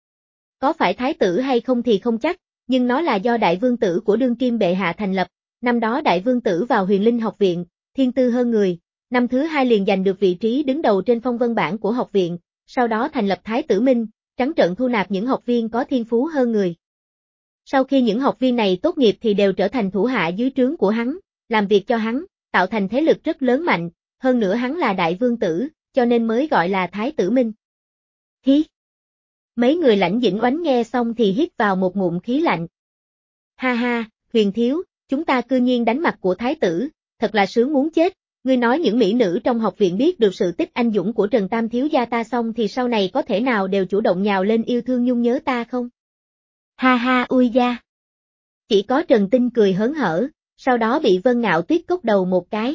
Có phải Thái tử hay không thì không chắc, nhưng nó là do Đại Vương Tử của đương kim bệ hạ thành lập, năm đó Đại Vương Tử vào Huyền Linh học viện, thiên tư hơn người, năm thứ hai liền giành được vị trí đứng đầu trên phong vân bảng của học viện, sau đó thành lập Thái tử Minh, trắng trợn thu nạp những học viên có thiên phú hơn người. Sau khi những học viên này tốt nghiệp thì đều trở thành thủ hạ dưới trướng của hắn, làm việc cho hắn, tạo thành thế lực rất lớn mạnh, hơn nữa hắn là Đại Vương Tử, cho nên mới gọi là Thái tử Minh. Hí! Mấy người Lãnh Dĩnh Oánh nghe xong thì hít vào một ngụm khí lạnh. Ha ha, Huyền thiếu, chúng ta cư nhiên đánh mặt của Thái tử, thật là sướng muốn chết, ngươi nói những mỹ nữ trong học viện biết được sự tích anh dũng của Trần Tam thiếu gia ta xong thì sau này có thể nào đều chủ động nhào lên yêu thương nhung nhớ ta không? Ha ha ui da. Chỉ có Trần Tinh cười hớn hở, sau đó bị Vân Ngạo Tuyết cốc đầu một cái.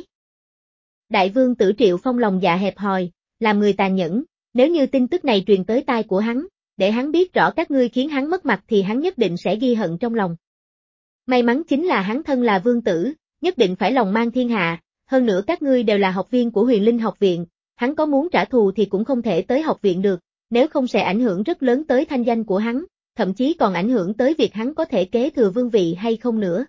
Đại Vương Tử Triệu Phong lòng dạ hẹp hòi, làm người tàn nhẫn, nếu như tin tức này truyền tới tai của hắn, để hắn biết rõ các ngươi khiến hắn mất mặt thì hắn nhất định sẽ ghi hận trong lòng. May mắn chính là hắn thân là vương tử, nhất định phải lòng mang thiên hạ, hơn nữa các ngươi đều là học viên của Huyền Linh học viện, hắn có muốn trả thù thì cũng không thể tới học viện được, nếu không sẽ ảnh hưởng rất lớn tới thanh danh của hắn, thậm chí còn ảnh hưởng tới việc hắn có thể kế thừa vương vị hay không nữa.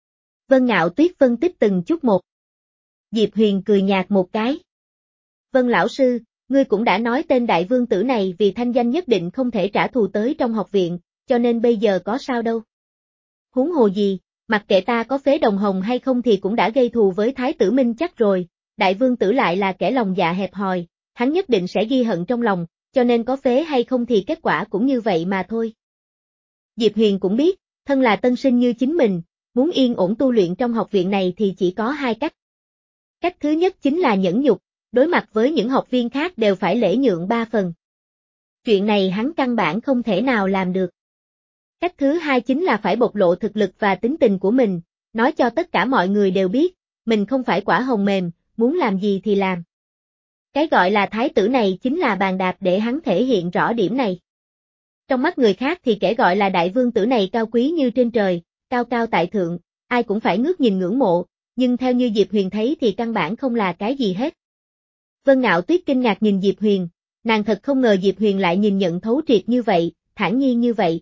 Vân Ngạo Tuyết phân tích từng chút một. Diệp Huyền cười nhạt một cái. Vân lão sư, ngươi cũng đã nói tên đại vương tử này vì thanh danh nhất định không thể trả thù tới trong học viện, cho nên bây giờ có sao đâu. Huống hồ gì, mặc kệ ta có phế Đồng Hồng hay không thì cũng đã gây thù với Thái tử Minh chắc rồi, đại vương tử lại là kẻ lòng dạ hẹp hòi, hắn nhất định sẽ ghi hận trong lòng, cho nên có phế hay không thì kết quả cũng như vậy mà thôi. Diệp Huyền cũng biết, thân là tân sinh như chính mình, muốn yên ổn tu luyện trong học viện này thì chỉ có hai cách. Cách thứ nhất chính là nhẫn nhục, đối mặt với những học viên khác đều phải lễ nhượng ba phần. Chuyện này hắn căn bản không thể nào làm được. Cách thứ hai chính là phải bộc lộ thực lực và tính tình của mình, nói cho tất cả mọi người đều biết, mình không phải quả hồng mềm, muốn làm gì thì làm. Cái gọi là thái tử này chính là bàn đạp để hắn thể hiện rõ điểm này. Trong mắt người khác thì kẻ gọi là đại vương tử này cao quý như trên trời, cao cao tại thượng, ai cũng phải ngước nhìn ngưỡng mộ, nhưng theo như Diệp Huyền thấy thì căn bản không là cái gì hết. Vân Ngạo Tuyết kinh ngạc nhìn Diệp Huyền, nàng thật không ngờ Diệp Huyền lại nhìn nhận thấu triệt như vậy, thản nhiên như vậy.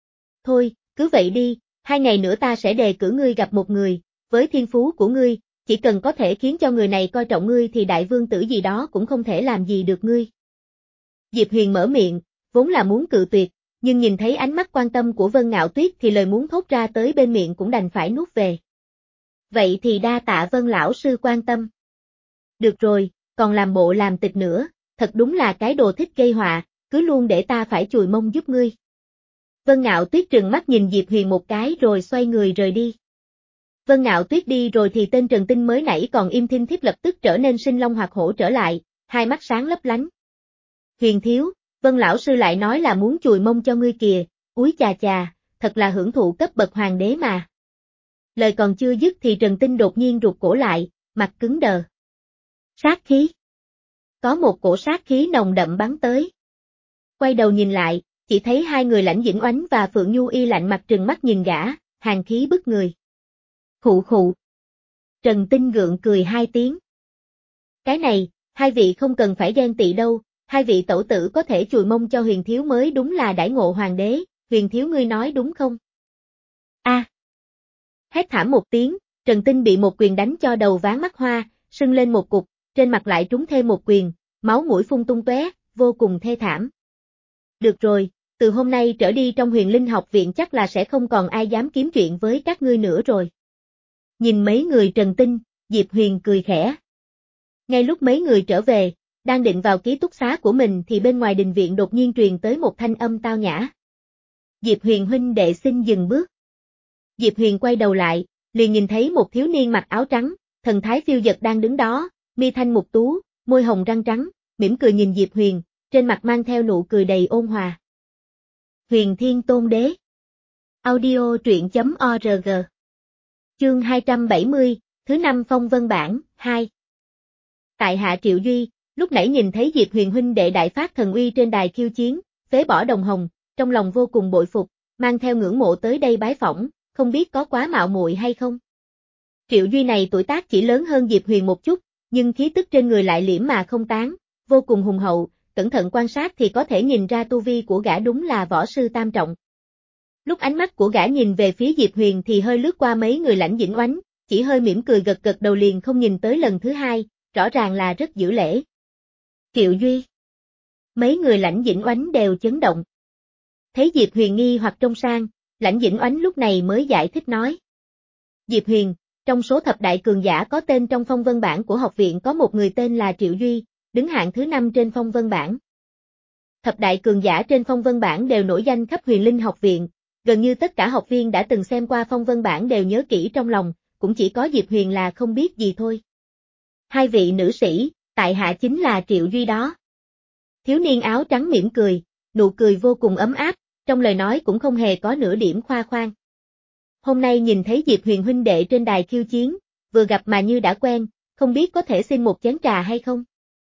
Thôi, cứ vậy đi, hai ngày nữa ta sẽ đề cử ngươi gặp một người, với thiên phú của ngươi, chỉ cần có thể khiến cho người này coi trọng ngươi thì đại vương tử gì đó cũng không thể làm gì được ngươi. Diệp Huyền mở miệng, vốn là muốn cự tuyệt, nhưng nhìn thấy ánh mắt quan tâm của Vân Ngạo Tuyết thì lời muốn thốt ra tới bên miệng cũng đành phải nuốt về. Vậy thì đa tạ Vân lão sư quan tâm. Được rồi, còn làm bộ làm tịch nữa, thật đúng là cái đồ thích gây họa, cứ luôn để ta phải chùi mông giúp ngươi. Vân Ngạo Tuyết trừng mắt nhìn Diệp Huyền một cái rồi xoay người rời đi. Vân Ngạo Tuyết đi rồi thì tên Trần Tinh mới nãy còn im thinh thiếp lập tức trở nên sinh long hoạt hổ trở lại, hai mắt sáng lấp lánh. Huyền thiếu, Vân lão sư lại nói là muốn chùi mông cho ngươi kìa, úi chà chà, thật là hưởng thụ cấp bậc hoàng đế mà. Lời còn chưa dứt thì Trần Tinh đột nhiên rụt cổ lại, mặt cứng đờ. Sát khí. Có một cổ sát khí nồng đậm bắn tới. Quay đầu nhìn lại, chỉ thấy hai người Lãnh Dĩnh Oánh và Phượng Nhu Y lạnh mặt trừng mắt nhìn gã, hàn khí bức người. Khụ khụ. Trần Tinh gượng cười hai tiếng. Cái này, hai vị không cần phải ghen tị đâu, hai vị tẩu tử có thể chùi mông cho Huyền thiếu mới đúng là đãi ngộ hoàng đế, Huyền thiếu ngươi nói đúng không? A. À. Hét thảm một tiếng, Trần Tinh bị một quyền đánh cho đầu ván mắt hoa, sưng lên một cục, trên mặt lại trúng thêm một quyền, máu mũi phun tung tóe, vô cùng thê thảm. Được rồi, từ hôm nay trở đi trong Huyền Linh học viện chắc là sẽ không còn ai dám kiếm chuyện với các ngươi nữa rồi. Nhìn mấy người Trần Tinh, Diệp Huyền cười khẽ. Ngay lúc mấy người trở về, đang định vào ký túc xá của mình thì bên ngoài đình viện đột nhiên truyền tới một thanh âm tao nhã. Diệp Huyền huynh đệ xin dừng bước. Diệp Huyền quay đầu lại, liền nhìn thấy một thiếu niên mặc áo trắng, thần thái phiêu dật đang đứng đó, mi thanh mục tú, môi hồng răng trắng, mỉm cười nhìn Diệp Huyền, trên mặt mang theo nụ cười đầy ôn hòa. Huyền Thiên Tôn Đế. Audio truyện chấm org. Chương hai trăm bảy mươi, thứ năm phong vân bản, hai. Tại hạ Triệu Duy, lúc nãy nhìn thấy Diệp Huyền huynh đệ đại phát thần uy trên đài khiêu chiến, phế bỏ đồng hồng, trong lòng vô cùng bội phục, mang theo ngưỡng mộ tới đây bái phỏng, không biết có quá mạo muội hay không. Triệu Duy này tuổi tác chỉ lớn hơn Diệp Huyền một chút, nhưng khí tức trên người lại liễm mà không tán, vô cùng hùng hậu, cẩn thận quan sát thì có thể nhìn ra tu vi của gã đúng là võ sư tam trọng. Lúc ánh mắt của gã nhìn về phía Diệp Huyền thì hơi lướt qua mấy người Lãnh Dĩnh Oánh, chỉ hơi mỉm cười gật gật đầu liền không nhìn tới lần thứ hai, rõ ràng là rất giữ lễ. Triệu Duy. Mấy người Lãnh Dĩnh Oánh đều chấn động. Thấy Diệp Huyền nghi hoặc trông sang, Lãnh Dĩnh Oánh lúc này mới giải thích nói. Diệp Huyền, trong số thập đại cường giả có tên trong phong vân bảng của học viện có một người tên là Triệu Duy, đứng hạng thứ năm trên phong vân bảng. Thập đại cường giả trên phong vân bảng đều nổi danh khắp Huyền Linh học viện, gần như tất cả học viên đã từng xem qua phong vân bảng đều nhớ kỹ trong lòng, cũng chỉ có Diệp Huyền là không biết gì thôi. Hai vị nữ sĩ, tại hạ chính là Triệu Duy đó. Thiếu niên áo trắng mỉm cười, nụ cười vô cùng ấm áp, trong lời nói cũng không hề có nửa điểm khoa khoang. Hôm nay nhìn thấy Diệp Huyền huynh đệ trên đài khiêu chiến, vừa gặp mà như đã quen, không biết có thể xin một chén trà hay không?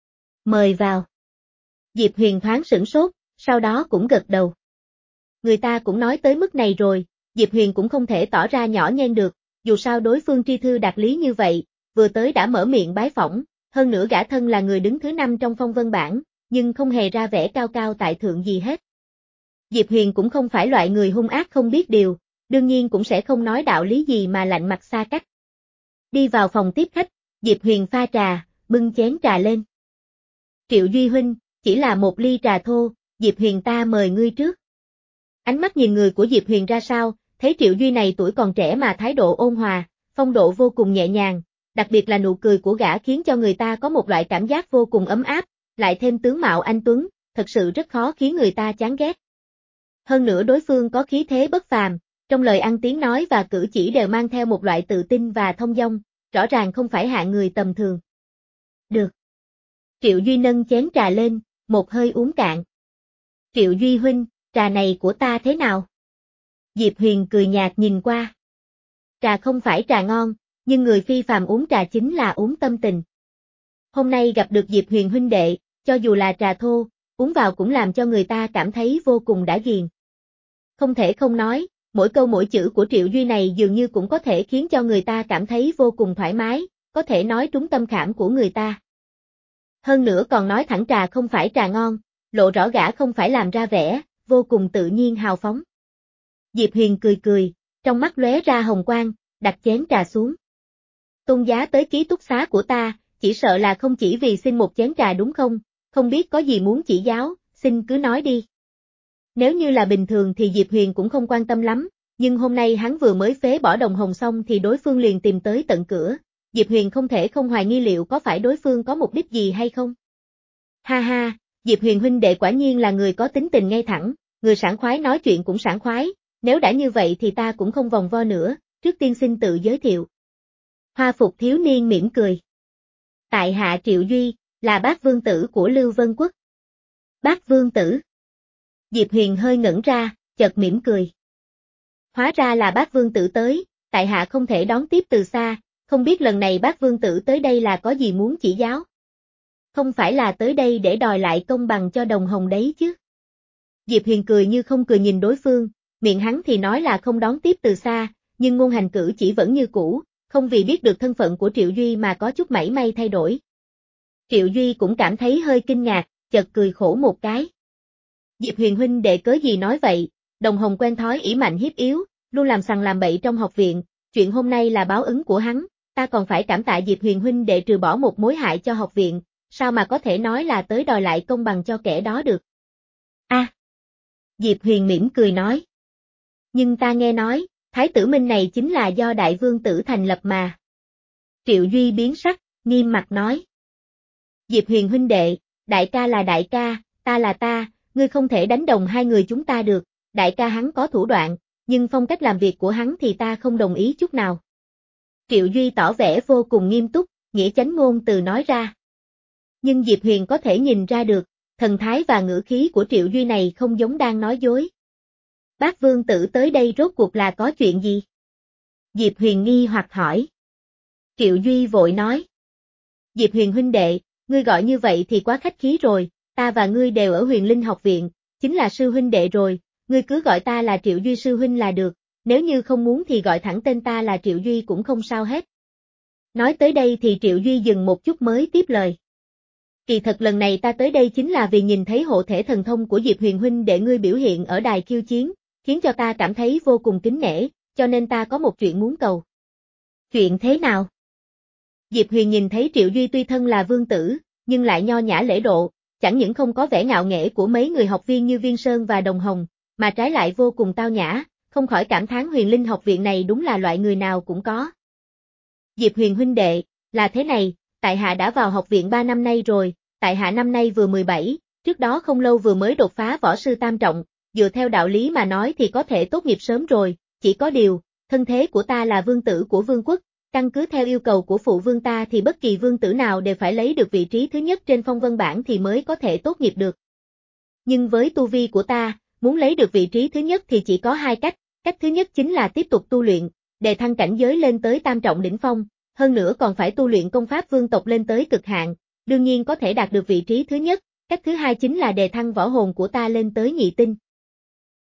Mời vào. Diệp Huyền thoáng sửng sốt, sau đó cũng gật đầu. Người ta cũng nói tới mức này rồi, Diệp Huyền cũng không thể tỏ ra nhỏ nhen được, dù sao đối phương tri thư đạt lý như vậy, vừa tới đã mở miệng bái phỏng, hơn nữa gã thân là người đứng thứ năm trong phong vân bảng, nhưng không hề ra vẻ cao cao tại thượng gì hết. Diệp Huyền cũng không phải loại người hung ác không biết điều, đương nhiên cũng sẽ không nói đạo lý gì mà lạnh mặt xa cách. Đi vào phòng tiếp khách, Diệp Huyền pha trà, bưng chén trà lên. Triệu Duy huynh, chỉ là một ly trà thô, Diệp Huyền ta mời ngươi trước. Ánh mắt nhìn người của Diệp Huyền ra sao, thấy Triệu Duy này tuổi còn trẻ mà thái độ ôn hòa, phong độ vô cùng nhẹ nhàng, đặc biệt là nụ cười của gã khiến cho người ta có một loại cảm giác vô cùng ấm áp, lại thêm tướng mạo anh tuấn, thật sự rất khó khiến người ta chán ghét. Hơn nữa đối phương có khí thế bất phàm, trong lời ăn tiếng nói và cử chỉ đều mang theo một loại tự tin và thông dong, rõ ràng không phải hạng người tầm thường. Được. Triệu Duy nâng chén trà lên, một hơi uống cạn. Triệu Duy huynh, trà này của ta thế nào? Diệp Huyền cười nhạt nhìn qua. Trà không phải trà ngon, nhưng người phi phàm uống trà chính là uống tâm tình. Hôm nay gặp được Diệp Huyền huynh đệ, cho dù là trà thô, uống vào cũng làm cho người ta cảm thấy vô cùng đã ghiền. Không thể không nói, mỗi câu mỗi chữ của Triệu Duy này dường như cũng có thể khiến cho người ta cảm thấy vô cùng thoải mái, có thể nói trúng tâm khảm của người ta. Hơn nữa còn nói thẳng trà không phải trà ngon, lộ rõ gã không phải làm ra vẻ, vô cùng tự nhiên hào phóng. Diệp Huyền cười cười, trong mắt lóe ra hồng quang, đặt chén trà xuống. Tôn giá tới ký túc xá của ta, chỉ sợ là không chỉ vì xin một chén trà đúng không, không biết có gì muốn chỉ giáo, xin cứ nói đi. Nếu như là bình thường thì Diệp Huyền cũng không quan tâm lắm, nhưng hôm nay hắn vừa mới phế bỏ đồng hồng xong thì đối phương liền tìm tới tận cửa, Diệp Huyền không thể không hoài nghi liệu có phải đối phương có mục đích gì hay không. Ha ha, Diệp Huyền huynh đệ quả nhiên là người có tính tình ngay thẳng, người sảng khoái nói chuyện cũng sảng khoái, nếu đã như vậy thì ta cũng không vòng vo nữa, trước tiên xin tự giới thiệu. Hoa phục thiếu niên mỉm cười. Tại hạ Triệu Duy, là bác vương tử của Lưu Vân Quốc. Bác vương tử. Diệp Huyền hơi ngẩn ra, chợt mỉm cười. Hóa ra là bác vương tử tới, tại hạ không thể đón tiếp từ xa, không biết lần này bác vương tử tới đây là có gì muốn chỉ giáo. Không phải là tới đây để đòi lại công bằng cho đồng hồng đấy chứ. Diệp Huyền cười như không cười nhìn đối phương, miệng hắn thì nói là không đón tiếp từ xa, nhưng ngôn hành cử chỉ vẫn như cũ, không vì biết được thân phận của Triệu Duy mà có chút mảy may thay đổi. Triệu Duy cũng cảm thấy hơi kinh ngạc, chợt cười khổ một cái. Diệp Huyền huynh đệ cớ gì nói vậy, đồng hồng quen thói ỷ mạnh hiếp yếu, luôn làm sằng làm bậy trong học viện, chuyện hôm nay là báo ứng của hắn, ta còn phải cảm tạ Diệp Huyền huynh để trừ bỏ một mối hại cho học viện, sao mà có thể nói là tới đòi lại công bằng cho kẻ đó được. A. À, Diệp Huyền mỉm cười nói. Nhưng ta nghe nói, Thái tử Minh này chính là do đại vương tử thành lập mà. Triệu Duy biến sắc, nghiêm mặt nói. Diệp Huyền huynh đệ, đại ca là đại ca, ta là ta, ngươi không thể đánh đồng hai người chúng ta được, đại ca hắn có thủ đoạn, nhưng phong cách làm việc của hắn thì ta không đồng ý chút nào. Triệu Duy tỏ vẻ vô cùng nghiêm túc, nghĩa chánh ngôn từ nói ra. Nhưng Diệp Huyền có thể nhìn ra được, thần thái và ngữ khí của Triệu Duy này không giống đang nói dối. Bác vương tử tới đây rốt cuộc là có chuyện gì? Diệp Huyền nghi hoặc hỏi. Triệu Duy vội nói. Diệp Huyền huynh đệ, ngươi gọi như vậy thì quá khách khí rồi, ta và ngươi đều ở Huyền Linh học viện, chính là sư huynh đệ rồi, ngươi cứ gọi ta là Triệu Duy sư huynh là được, nếu như không muốn thì gọi thẳng tên ta là Triệu Duy cũng không sao hết. Nói tới đây thì Triệu Duy dừng một chút mới tiếp lời. Kỳ thật lần này ta tới đây chính là vì nhìn thấy hộ thể thần thông của Diệp Huyền huynh để ngươi biểu hiện ở đài khiêu chiến, khiến cho ta cảm thấy vô cùng kính nể, cho nên ta có một chuyện muốn cầu. Chuyện thế nào? Diệp Huyền nhìn thấy Triệu Duy tuy thân là vương tử, nhưng lại nho nhã lễ độ, chẳng những không có vẻ ngạo nghễ của mấy người học viên như Viên Sơn và Đồng Hồng, mà trái lại vô cùng tao nhã, không khỏi cảm thán Huyền Linh học viện này đúng là loại người nào cũng có. Diệp Huyền huynh đệ, là thế này, tại hạ đã vào học viện ba năm nay rồi, tại hạ năm nay vừa mười bảy, trước đó không lâu vừa mới đột phá võ sư tam trọng, dựa theo đạo lý mà nói thì có thể tốt nghiệp sớm rồi, chỉ có điều, thân thế của ta là vương tử của vương quốc, căn cứ theo yêu cầu của phụ vương ta thì bất kỳ vương tử nào đều phải lấy được vị trí thứ nhất trên phong vân bảng thì mới có thể tốt nghiệp được. Nhưng với tu vi của ta, muốn lấy được vị trí thứ nhất thì chỉ có hai cách, cách thứ nhất chính là tiếp tục tu luyện, đề thăng cảnh giới lên tới tam trọng đỉnh phong, hơn nữa còn phải tu luyện công pháp vương tộc lên tới cực hạn, đương nhiên có thể đạt được vị trí thứ nhất, cách thứ hai chính là đề thăng võ hồn của ta lên tới nhị tinh,